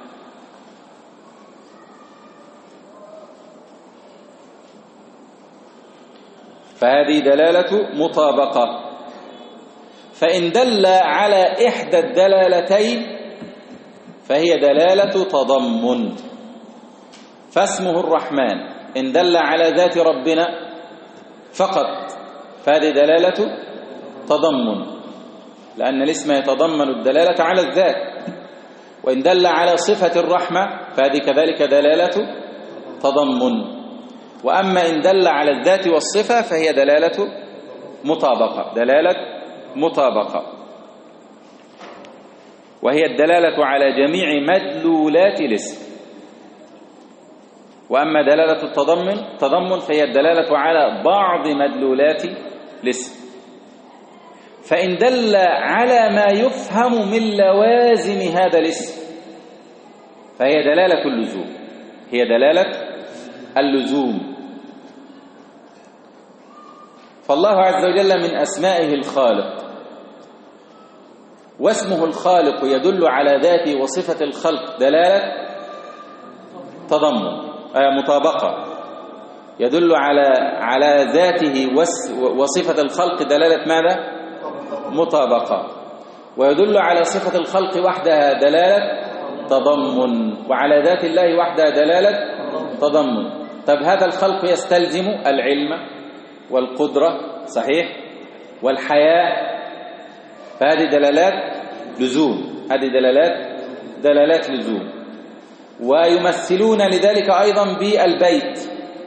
فهذه دلالة مطابقة. فإن دل على إحدى الدلالتين فهي دلالة تضمن. فاسمه الرحمن إن دل على ذات ربنا فقط فهذه دلالة تضمن، لأن الاسم يتضمن الدلالة على الذات. وإن دل على صفة الرحمة فهذه كذلك دلالة تضمن. وأما إن دل على الذات والصفة فهي دلالة مطابقة، وهي الدلالة على جميع مدلولات الاسم. وأما دلالة التضمن فهي الدلالة على بعض مدلولات الاسم. فإن دل على ما يفهم من لوازم هذا الاسم فهي دلالة اللزوم، هي دلالة اللزوم. فالله عز وجل من أسمائه الخالق، واسمه الخالق يدل على ذاته وصفة الخلق دلالة تضمن مطابقة، يدل على ذاته وصفة الخلق دلالة ماذا؟ مطابقة. ويدل على صفة الخلق وحدها دلالة تضمن، وعلى ذات الله وحدها دلالة تضمن. طب هذا الخلق يستلزم العلم والقدرة صحيح والحياة، فهذه دلالات لزوم، هذه دلالات لزوم. ويمثلون لذلك أيضا بالبيت،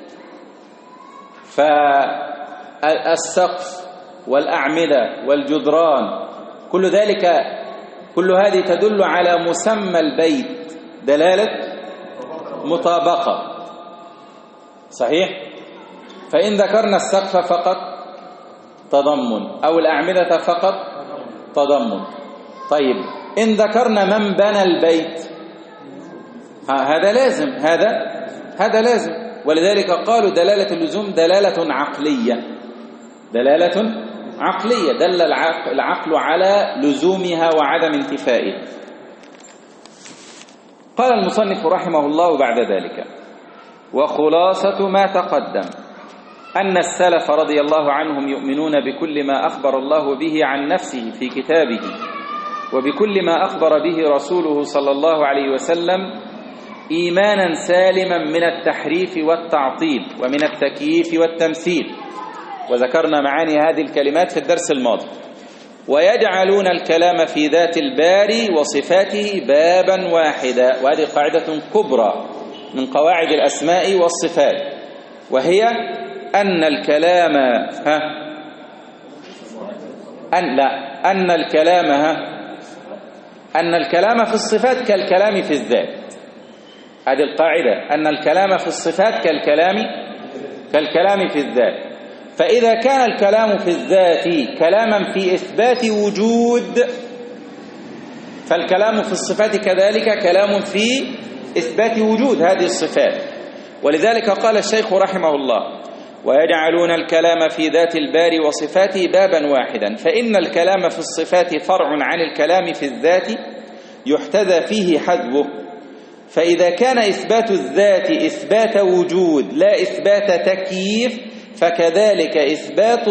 فالسقف والأعمدة والجدران كل هذه تدل على مسمى البيت دلالة مطابقة صحيح. فإن ذكرنا السقف فقط تضمن، أو الأعمدة فقط تضمن. طيب إن ذكرنا من بنى البيت هذا لازم، هذا لازم. ولذلك قالوا دلالة اللزوم دلالة عقلية، دل العقل على لزومها وعدم انتفائها. قال المصنف رحمه الله بعد ذلك: وخلاصة ما تقدم أن السلف رضي الله عنهم يؤمنون بكل ما أخبر الله به عن نفسه في كتابه، وبكل ما أخبر به رسوله صلى الله عليه وسلم إيمانا سالما من التحريف والتعطيل ومن التكييف والتمثيل. وذكرنا معاني هذه الكلمات في الدرس الماضي. ويجعلون الكلام في ذات الباري وصفاته بابا واحدا، وهذه قاعدة كبرى من قواعد الأسماء والصفات، وهي أن الكلام أن الكلام في الصفات كالكلام في الذات. هذه القاعدة، أن الكلام في الصفات كالكلام في الذات. فإذا كان الكلام في الذات كلاما في إثبات وجود، فالكلام في الصفات كذلك كلام في إثبات وجود هذه الصفات. ولذلك قال الشيخ رحمه الله: ويجعلون الكلام في ذات الباري وصفاته بابا واحدا، فإن الكلام في الصفات فرع عن الكلام في الذات يحتذى فيه حذفه. فإذا كان إثبات الذات إثبات وجود لا إثبات تكييف فكذلك إثبات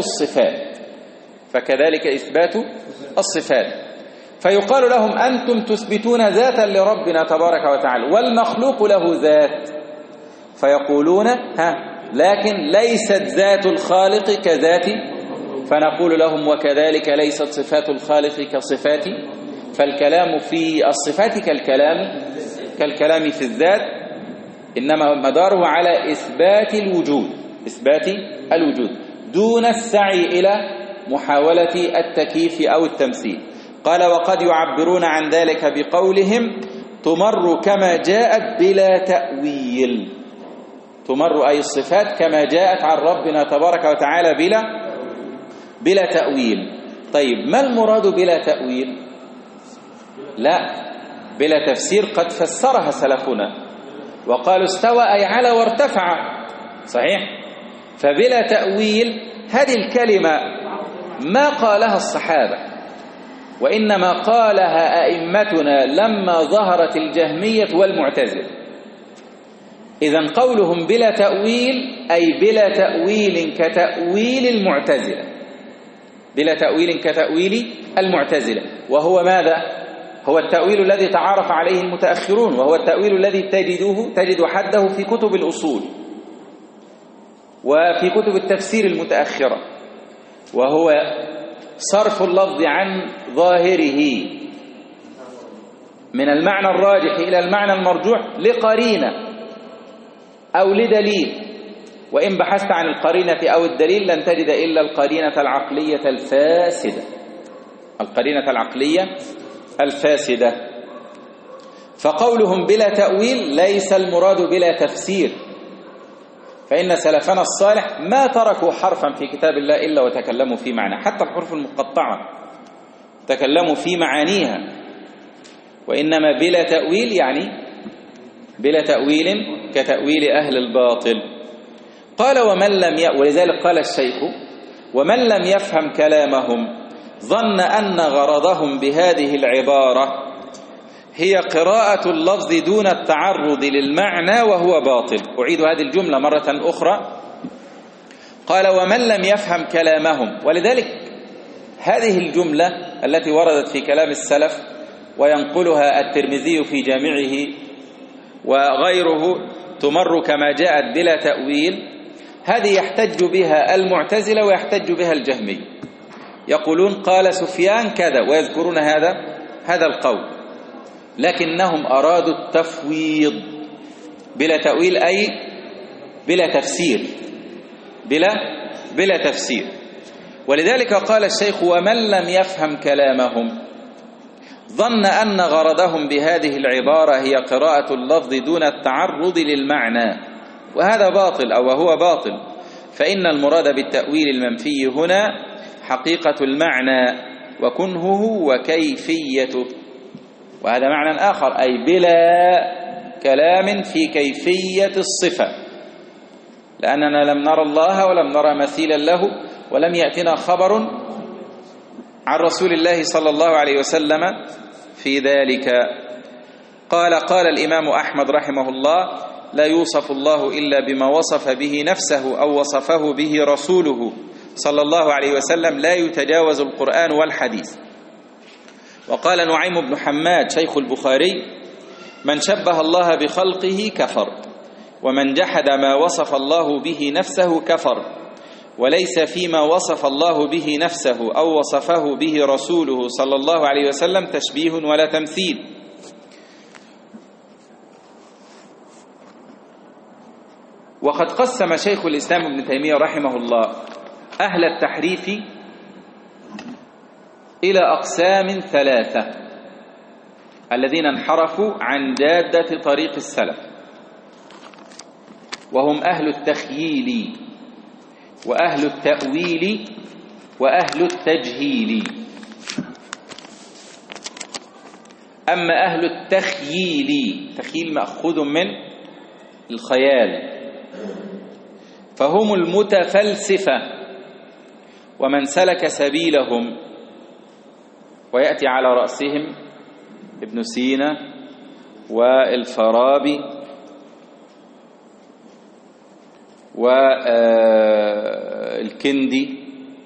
الصفات. فيقال لهم: أنتم تثبتون ذاتا لربنا تبارك وتعالى والمخلوق له ذات. فيقولون: لكن ليست ذات الخالق كذاتي. فنقول لهم: وكذلك ليست صفات الخالق كصفاتي. فالكلام في الصفات كالكلام في الذات، إنما مداره على إثبات الوجود دون السعي إلى محاولة التكييف أو التمثيل. قال: وقد يعبرون عن ذلك بقولهم: تمر كما جاءت بلا تأويل. تمر أي الصفات كما جاءت عن ربنا تبارك وتعالى بلا تأويل. طيب ما المراد بلا تأويل؟ لا، بلا تفسير قد فسرها سلفنا وقالوا استوى أي على وارتفع، صحيح؟ فبلا تأويل هذه الكلمة ما قالها الصحابة، وإنما قالها أئمتنا لما ظهرت الجهمية والمعتزلة. إذن قولهم بلا تأويل أي بلا تأويل كتأويل المعتزلة، بلا تأويل كتأويل المعتزلة. وهو ماذا؟ هو التأويل الذي تعارف عليه المتأخرون، وهو التأويل الذي تجد حده في كتب الأصول وفي كتب التفسير المتأخرة، وهو صرف اللفظ عن ظاهره من المعنى الراجح إلى المعنى المرجوح لقرينة أو لدليل، وإن بحثت عن القرينة أو الدليل لن تجد إلا القرينة العقلية الفاسدة، القرينة العقلية الفاسدة. فقولهم بلا تأويل ليس المراد بلا تفسير، فإن سلفنا الصالح ما تركوا حرفا في كتاب الله إلا وتكلموا في معنى، حتى الحروف المقطعة تكلموا في معانيها. وإنما بلا تأويل يعني بلا تأويل كتأويل أهل الباطل. قال ولذلك قال الشيخ ومن لم يفهم كلامهم ظن أن غرضهم بهذه العبارة هي قراءة اللفظ دون التعرض للمعنى وهو باطل. أعيد هذه الجملة مرة أخرى. قال ومن لم يفهم كلامهم، ولذلك هذه الجملة التي وردت في كلام السلف وينقلها الترمذي في جامعه وغيره تمر كما جاءت بلا تأويل، هذه يحتج بها المعتزلة ويحتج بها الجهمي، يقولون قال سفيان كذا ويذكرون هذا القول، لكنهم أرادوا التفويض بلا تأويل أي بلا تفسير، بلا تفسير. ولذلك قال الشيخ ومن لم يفهم كلامهم ظن أن غرضهم بهذه العبارة هي قراءة اللفظ دون التعرض للمعنى، وهذا باطل أو وهو باطل، فإن المراد بالتأويل المنفي هنا حقيقة المعنى وكنهه وكيفيته، وهذا معنى آخر أي بلا كلام في كيفية الصفة، لأننا لم نرى الله ولم نرى مثيلا له ولم يأتنا خبر عن رسول الله صلى الله عليه وسلم في ذلك. قال الإمام أحمد رحمه الله لا يوصف الله إلا بما وصف به نفسه أو وصفه به رسوله صلى الله عليه وسلم، لا يتجاوز القرآن والحديث. وقال نعيم بن حماد شيخ البخاري من شبه الله بخلقه كفر، ومن جحد ما وصف الله به نفسه كفر، وليس فيما وصف الله به نفسه أو وصفه به رسوله صلى الله عليه وسلم تشبيه ولا تمثيل. وقد قسم شيخ الإسلام ابن تيمية رحمه الله أهل التحريف إلى أقسام ثلاثة، الذين انحرفوا عن جادة طريق السلف، وهم أهل التخييل وأهل التأويل وأهل التجهيل. أما أهل التخييل، تخييل مأخوذ من الخيال، فهم المتفلسفة، ومن سلك سبيلهم، ويأتي على رأسهم ابن سينا والفارابي والكندي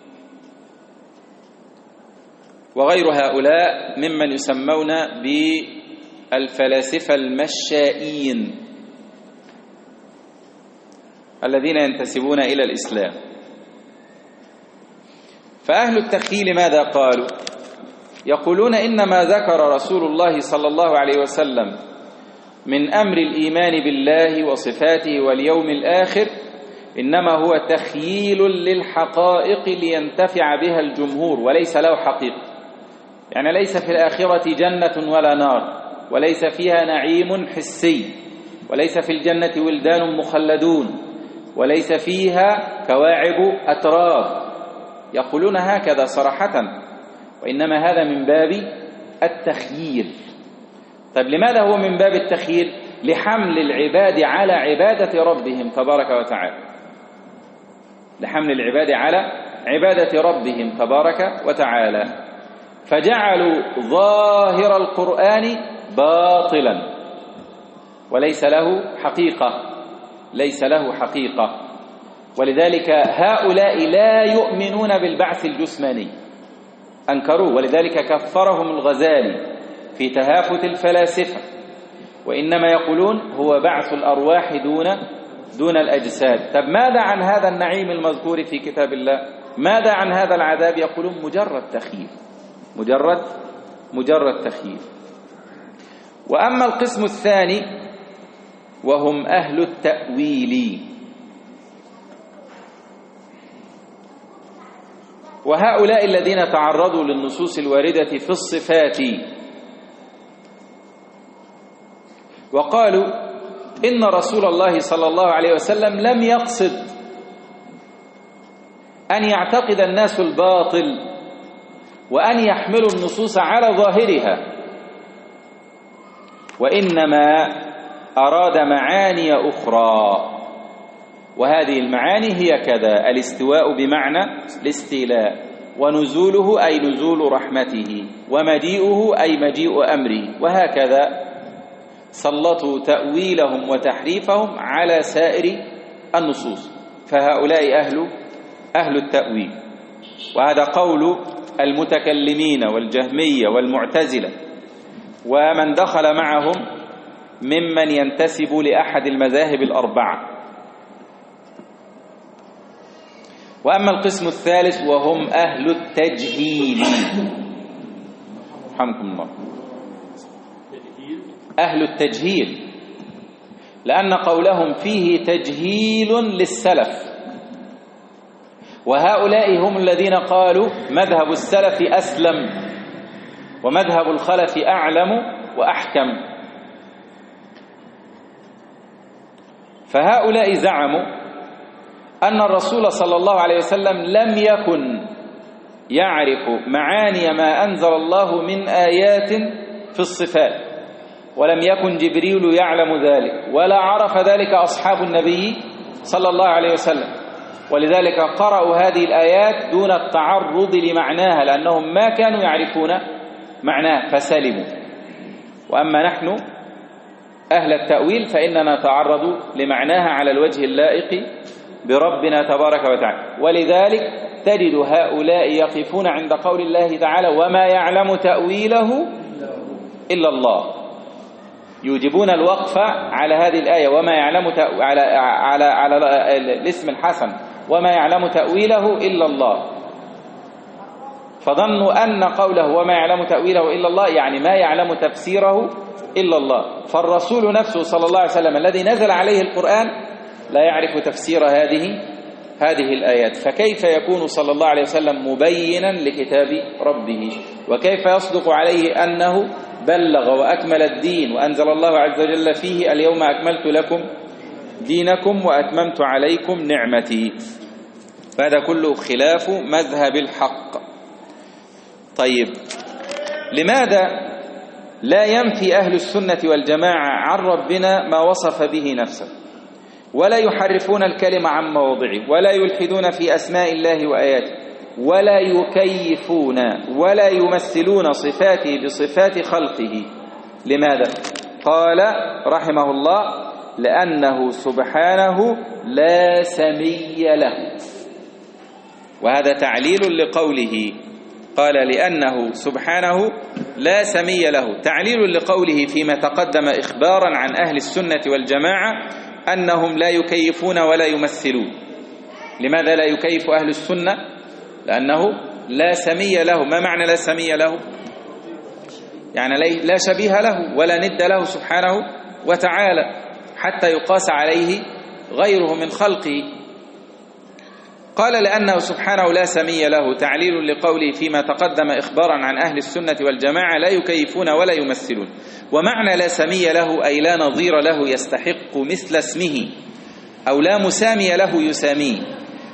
وغير هؤلاء ممن يسمون بالفلاسفة المشائيين الذين ينتسبون إلى الإسلام. فأهل التخييل ماذا قالوا؟ يقولون إنما ذكر رسول الله صلى الله عليه وسلم من أمر الإيمان بالله وصفاته واليوم الآخر إنما هو تخييل للحقائق لينتفع بها الجمهور، وليس له حقيقة. يعني ليس في الآخرة جنة ولا نار، وليس فيها نعيم حسي، وليس في الجنة ولدان مخلدون، وليس فيها كواعب أتراب. يقولون هكذا صراحة وإنما هذا من باب التخيير. طيب لماذا هو من باب التخيير؟ لحمل العباد على عبادة ربهم تبارك وتعالى، لحمل العباد على عبادة ربهم تبارك وتعالى، فجعلوا ظاهر القرآن باطلا وليس له حقيقة، ليس له حقيقة. ولذلك هؤلاء لا يؤمنون بالبعث الجسماني، أنكروه، ولذلك كفرهم الغزالي في تهافت الفلاسفة، وإنما يقولون هو بعث الأرواح دون الأجساد. طب ماذا عن هذا النعيم المذكور في كتاب الله؟ ماذا عن هذا العذاب؟ يقولون مجرد تخييل، مجرد تخييل. وأما القسم الثاني وهم أهل التأويل، وهؤلاء الذين تعرضوا للنصوص الواردة في الصفات وقالوا إن رسول الله صلى الله عليه وسلم لم يقصد أن يعتقد الناس الباطل وأن يحملوا النصوص على ظاهرها، وإنما أراد معاني أخرى، وهذه المعاني هي كذا: الاستواء بمعنى الاستيلاء، ونزوله أي نزول رحمته، ومجيئه أي مجيء أمره، وهكذا سلطوا تأويلهم وتحريفهم على سائر النصوص. فهؤلاء أهل التأويل، وهذا قول المتكلمين والجهمية والمعتزلة ومن دخل معهم ممن ينتسب لأحد المذاهب الأربعة. وأما القسم الثالث وهم أهل التجهيل، رحمكم الله، أهل التجهيل، لأن قولهم فيه تجهيل للسلف، وهؤلاء هم الذين قالوا مذهب السلف أسلم ومذهب الخلف أعلم وأحكم. فهؤلاء زعموا أن الرسول صلى الله عليه وسلم لم يكن يعرف معاني ما أنزل الله من آيات في الصفات، ولم يكن جبريل يعلم ذلك، ولا عرف ذلك أصحاب النبي صلى الله عليه وسلم، ولذلك قرأوا هذه الآيات دون التعرض لمعناها، لأنهم ما كانوا يعرفون معناه فسلموا. وأما نحن أهل التأويل فإننا نتعرض لمعناها على الوجه اللائق بربنا تبارك وتعالى. ولذلك تجد هؤلاء يقفون عند قول الله تعالى وما يعلم تأويله إلا الله، يوجبون الوقف على هذه الآية وما يعلم على الاسم الحسن وما يعلم تأويله إلا الله، فظنوا أن قوله وما يعلم تأويله إلا الله يعني ما يعلم تفسيره إلا الله. فالرسول نفسه صلى الله عليه وسلم الذي نزل عليه القرآن لا يعرف تفسير هذه الآيات، فكيف يكون صلى الله عليه وسلم مبينا لكتاب ربه؟ وكيف يصدق عليه أنه بلغ وأكمل الدين وأنزل الله عز وجل فيه اليوم أكملت لكم دينكم وأتممت عليكم نعمتي؟ فهذا كله خلاف مذهب الحق. طيب، لماذا لا ينفي أهل السنة والجماعة عن ربنا ما وصف به نفسه، ولا يحرفون الكلمة عن مواضعه، ولا يلحدون في أسماء الله وآياته، ولا يكيفون ولا يمثلون صفاته بصفات خلقه؟ لماذا؟ قال رحمه الله لأنه سبحانه لا سمي له، وهذا تعليل لقوله، قال لأنه سبحانه لا سمي له، تعليل لقوله فيما تقدم إخبارا عن أهل السنة والجماعة أنهم لا يكيفون ولا يمثلون. لماذا لا يكيف أهل السنة؟ لأنه لا سمي له. ما معنى لا سمي له؟ يعني لا شبيه له ولا ند له سبحانه وتعالى حتى يقاس عليه غيره من خلقه. قال لأنه سبحانه لا سمي له، تعليل لقوله فيما تقدم إخبارا عن أهل السنة والجماعة لا يكيفون ولا يمثلون. ومعنى لا سمي له أي لا نظير له يستحق مثل اسمه، أو لا مسامي له يساميه،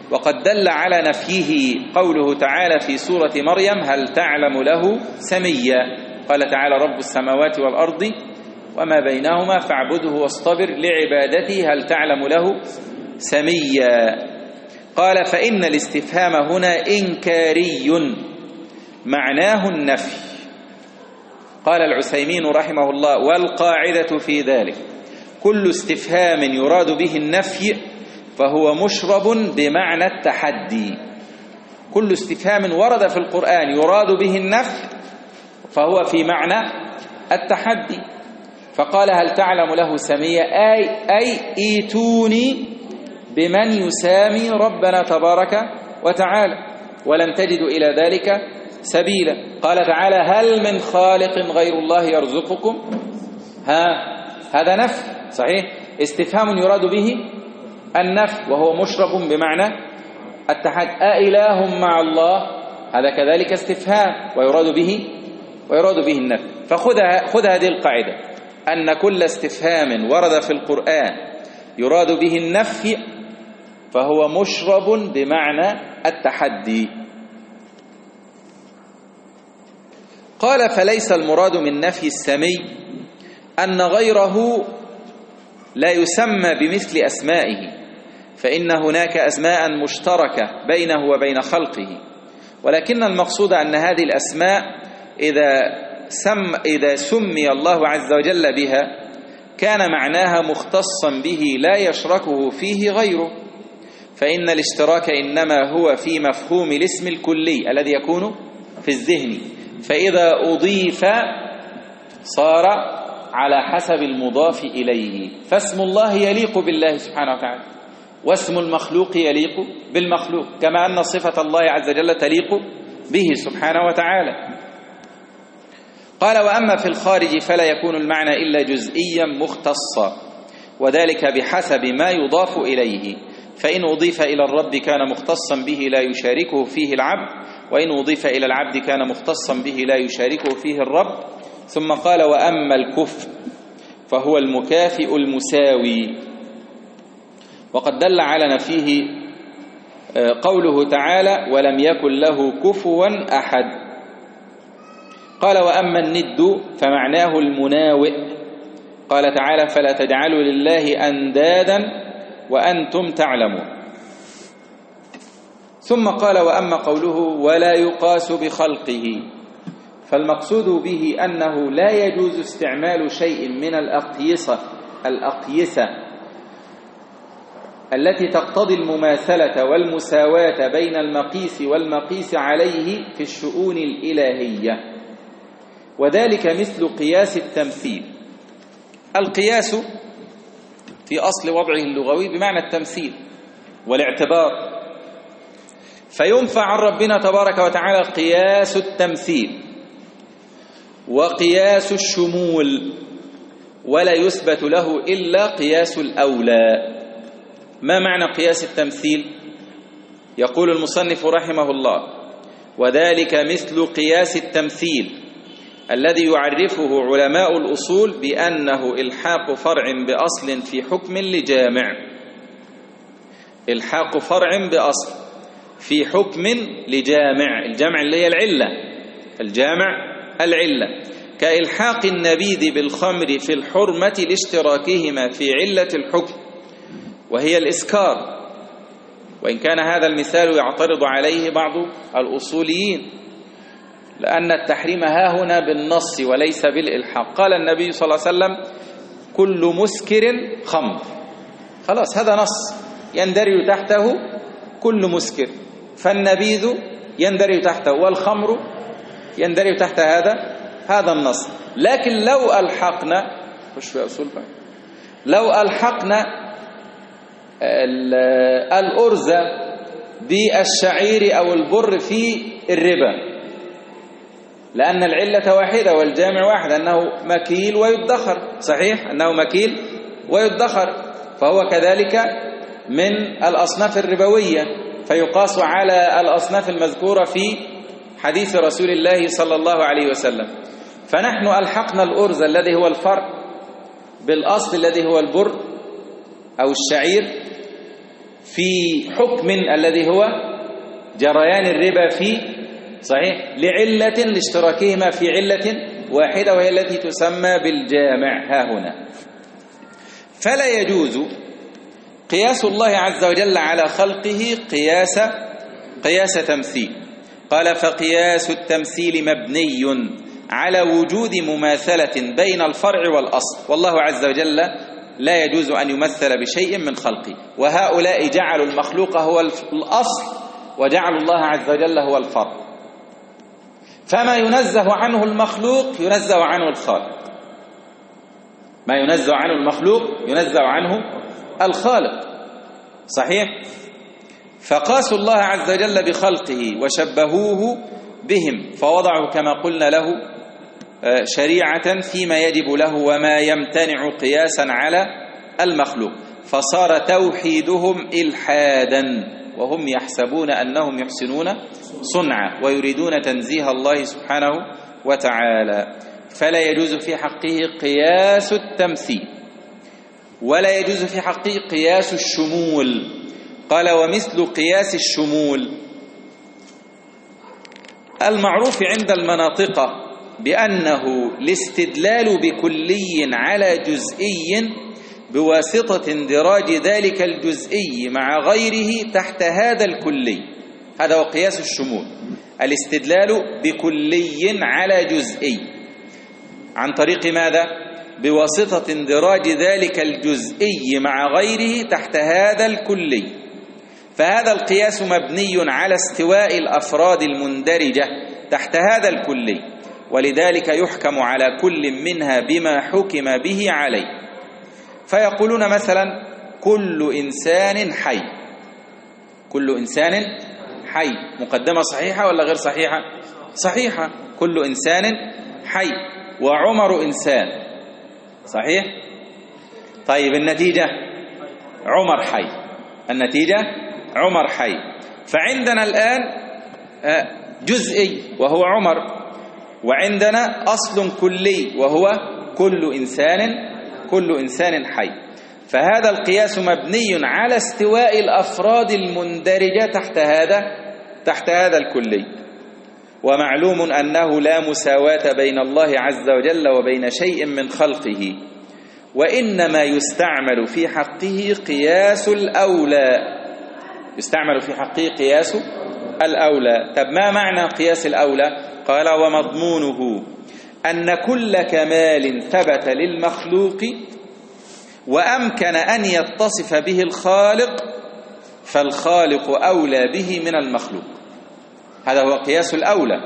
وقد دل على نفيه قوله تعالى في سورة مريم: هل تعلم له سميا. قال تعالى: رب السماوات والأرض وما بينهما فاعبده واصطبر لعبادته هل تعلم له سميا. قال: فإن الاستفهام هنا إنكاري معناه النفي. قال العثيمين رحمه الله: والقاعدة في ذلك كل استفهام يراد به النفي فهو مشرب بمعنى التحدي. كل استفهام ورد في القرآن يراد به النفي فهو في معنى التحدي. فقال: هل تعلم له سميا، أي ايتوني بمن يسامي ربنا تبارك وتعالى، ولم تجدوا إلى ذلك سبيلا. قال تعالى: هل من خالق غير الله يرزقكم. هذا نفي صحيح، استفهام يراد به النفي وهو مشرب بمعنى التحدي. أإله مع الله، هذا كذلك استفهام ويراد به النفي. فخذ هذه القاعدة أن كل استفهام ورد في القرآن يراد به النفي فهو مشرب بمعنى التحدي. قال: فليس المراد من نفي السمي أن غيره لا يسمى بمثل أسمائه، فإن هناك أسماء مشتركة بينه وبين خلقه، ولكن المقصود أن هذه الأسماء إذا سمي الله عز وجل بها كان معناها مختصا به لا يشركه فيه غيره، فإن الاشتراك إنما هو في مفهوم الاسم الكلي الذي يكون في الذهن، فإذا أضيف صار على حسب المضاف إليه. فاسم الله يليق بالله سبحانه وتعالى، واسم المخلوق يليق بالمخلوق، كما أن صفة الله عز وجل تليق به سبحانه وتعالى. قال: وأما في الخارج فلا يكون المعنى إلا جزئيا مختصا، وذلك بحسب ما يضاف إليه، فإن أضيف إلى الرب كان مختصا به لا يشاركه فيه العبد، وإن أضيف إلى العبد كان مختصا به لا يشاركه فيه الرب. ثم قال: وأما الكفء فهو المكافئ المساوي. وقد دل على نفيه قوله تعالى: ولم يكن له كفوا أحد. قال: وأما الند فمعناه المناوئ. قال تعالى: فلا تجعلوا لله أندادا وأنتم تعلمون. ثم قال: وأما قوله ولا يقاس بخلقه، فالمقصود به أنه لا يجوز استعمال شيء من الأقيسة التي تقتضي المماثلة والمساواة بين المقيس والمقيس عليه في الشؤون الإلهية، وذلك مثل قياس التمثيل. القياس في أصل وضعه اللغوي بمعنى التمثيل والاعتبار، فينفع عن ربنا تبارك وتعالى قياس التمثيل وقياس الشمول، ولا يثبت له إلا قياس الأولى. ما معنى قياس التمثيل؟ يقول المصنف رحمه الله: وذلك مثل قياس التمثيل الذي يعرفه علماء الأصول بأنه إلحاق فرع بأصل في حكم لجامع. إلحاق فرع بأصل في حكم لجامع، الجامع اللي هي العلة، الجامع العلة، كإلحاق النبيذ بالخمر في الحرمة لاشتراكهما في علة الحكم وهي الإسكار، وإن كان هذا المثال يعترض عليه بعض الأصوليين لأن التحريم ها هنا بالنص وليس بالإلحاق. قال النبي صلى الله عليه وسلم: كل مسكر خمر. خلاص، هذا نص يندرج تحته كل مسكر، فالنبيذ يندرج تحته والخمر يندرج تحت هذا النص. لكن لو ألحقنا الأرز بالشعير أو البر في الربا، لأن العلة واحدة والجامع واحد، أنه مكيل ويدخر، صحيح أنه مكيل ويدخر، فهو كذلك من الأصناف الربوية، فيقاس على الأصناف المذكورة في حديث رسول الله صلى الله عليه وسلم. فنحن ألحقنا الأرز الذي هو الفرع بالأصل الذي هو البر أو الشعير في حكم الذي هو جريان الربا فيه، صحيح، لعلة لاشتراكهما في علة واحدة وهي التي تسمى بالجامع ها هنا. فلا يجوز قياس الله عز وجل على خلقه قياس تمثيل. قال فقياس التمثيل مبني على وجود مماثلة بين الفرع والأصل، والله عز وجل لا يجوز أن يمثل بشيء من خلقه، وهؤلاء جعلوا المخلوق هو الأصل وجعلوا الله عز وجل هو الفرع، فما ينزه عنه المخلوق ينزه عنه الخالق، ما ينزه عنه المخلوق ينزه عنه الخالق، صحيح. فقاسوا الله عز وجل بخلقه وشبهوه بهم، فوضعوا كما قلنا له شريعة فيما يجب له وما يمتنع قياسا على المخلوق، فصار توحيدهم إلحادا وهم يحسبون أنهم يحسنون صنعا ويريدون تنزيه الله سبحانه وتعالى. فلا يجوز في حقه قياس التمثيل، ولا يجوز في حقه قياس الشمول. قال ومثل قياس الشمول المعروف عند المناطق بأنه الاستدلال بكلي على جزئي بواسطة اندراج ذلك الجزئي مع غيره تحت هذا الكلي، هذا هو قياس الشمول، الاستدلال بكلي على جزئي عن طريق ماذا؟ بواسطة اندراج ذلك الجزئي مع غيره تحت هذا الكلي. فهذا القياس مبني على استواء الأفراد المندرجة تحت هذا الكلي، ولذلك يحكم على كل منها بما حكم به عليه. فيقولون مثلا كل إنسان حي، كل إنسان حي، مقدمة صحيحة ولا غير صحيحة؟ صحيحة، كل إنسان حي، وعمر إنسان، صحيح. طيب النتيجة عمر حي، النتيجة عمر حي. فعندنا الآن جزئي وهو عمر، وعندنا أصل كلي وهو كل إنسان حي. فهذا القياس مبني على استواء الأفراد المندرجة تحت هذا الكلي. ومعلوم أنه لا مساواة بين الله عز وجل وبين شيء من خلقه، وإنما يستعمل في حقه قياس الأولى، يستعمل في حقه قياس الأولى. طب ما معنى قياس الأولى؟ قال ومضمونه أن كل كمال ثبت للمخلوق وأمكن أن يتصف به الخالق فالخالق أولى به من المخلوق، هذا هو قياس الأولى.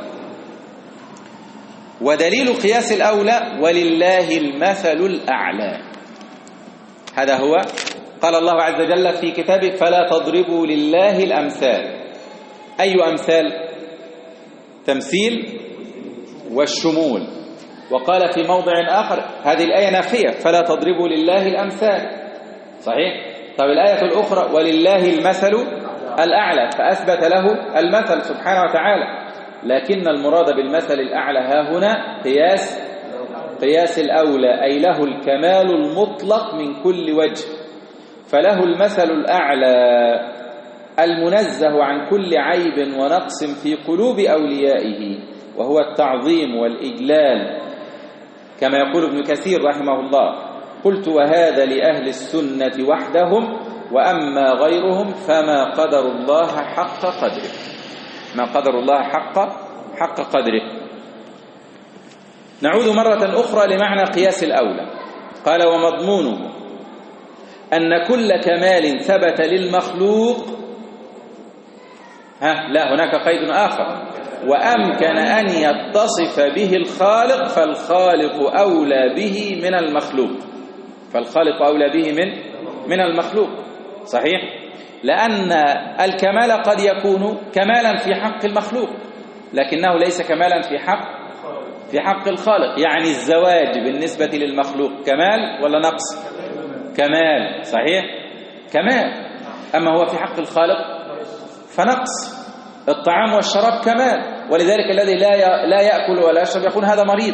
ودليل قياس الأولى ولله المثل الأعلى، هذا هو قال الله عز وجل في كتابه فلا تضربوا لله الأمثال. أي أمثال؟ تمثيل والشمول. وقال في موضع آخر هذه الآية نافية فلا تضربوا لله الأمثال، صحيح. طب الآية الأخرى ولله المثل الأعلى، فأثبت له المثل سبحانه وتعالى، لكن المراد بالمثل الأعلى ها هنا قياس الأولى، أي له الكمال المطلق من كل وجه، فله المثل الأعلى المنزه عن كل عيب ونقص في قلوب أوليائه، وهو التعظيم والإجلال، كما يقول ابن كثير رحمه الله قلت وهذا لأهل السنة وحدهم، وأما غيرهم فما قدر الله حق قدره، ما قدر الله حق قدره. نعود مرة أخرى لمعنى قياس الأولى. قال ومضمونه أن كل كمال ثبت للمخلوق، لا هناك قيد آخر، وأمكن أن يتصف به الخالق فالخالق أولى به من المخلوق، فالخالق أولى به من المخلوق، صحيح. لأن الكمال قد يكون كمالا في حق المخلوق لكنه ليس كمالا في حق الخالق. يعني الزواج بالنسبة للمخلوق كمال ولا نقص؟ كمال، صحيح، كمال. أما هو في حق الخالق فنقص. الطعام والشراب كمال، ولذلك الذي لا يأكل ولا يشرب يقول هذا مريض.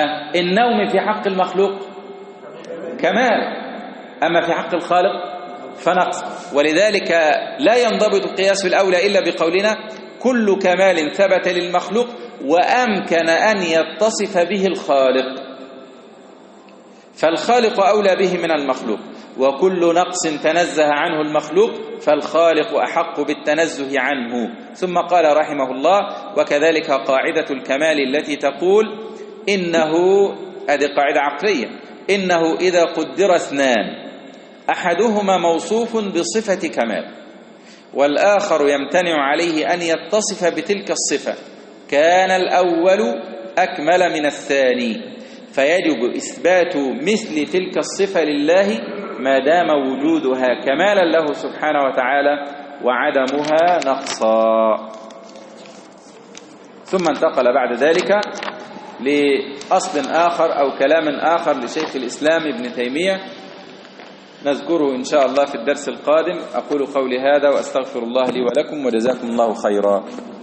النوم في حق المخلوق كمال، أما في حق الخالق فنقص. ولذلك لا ينضبط القياس الأولى إلا بقولنا كل كمال ثبت للمخلوق وأمكن أن يتصف به الخالق، فالخالق أولى به من المخلوق، وكل نقص تنزه عنه المخلوق فالخالق أحق بالتنزه عنه. ثم قال رحمه الله: وكذلك قاعدة الكمال التي تقول إنه، هذه قاعدة عقلية، إنه إذا قدر اثنان أحدهما موصوف بصفة كمال والآخر يمتنع عليه أن يتصف بتلك الصفة كان الأول أكمل من الثاني، فيجب إثبات مثل تلك الصفة لله ما دام وجودها كمالا له سبحانه وتعالى وعدمها نقصا. ثم انتقل بعد ذلك لأصل آخر أو كلام آخر لشيخ الإسلام ابن تيمية نذكره إن شاء الله في الدرس القادم. أقول قولي هذا وأستغفر الله لي ولكم وجزاكم الله خيرا.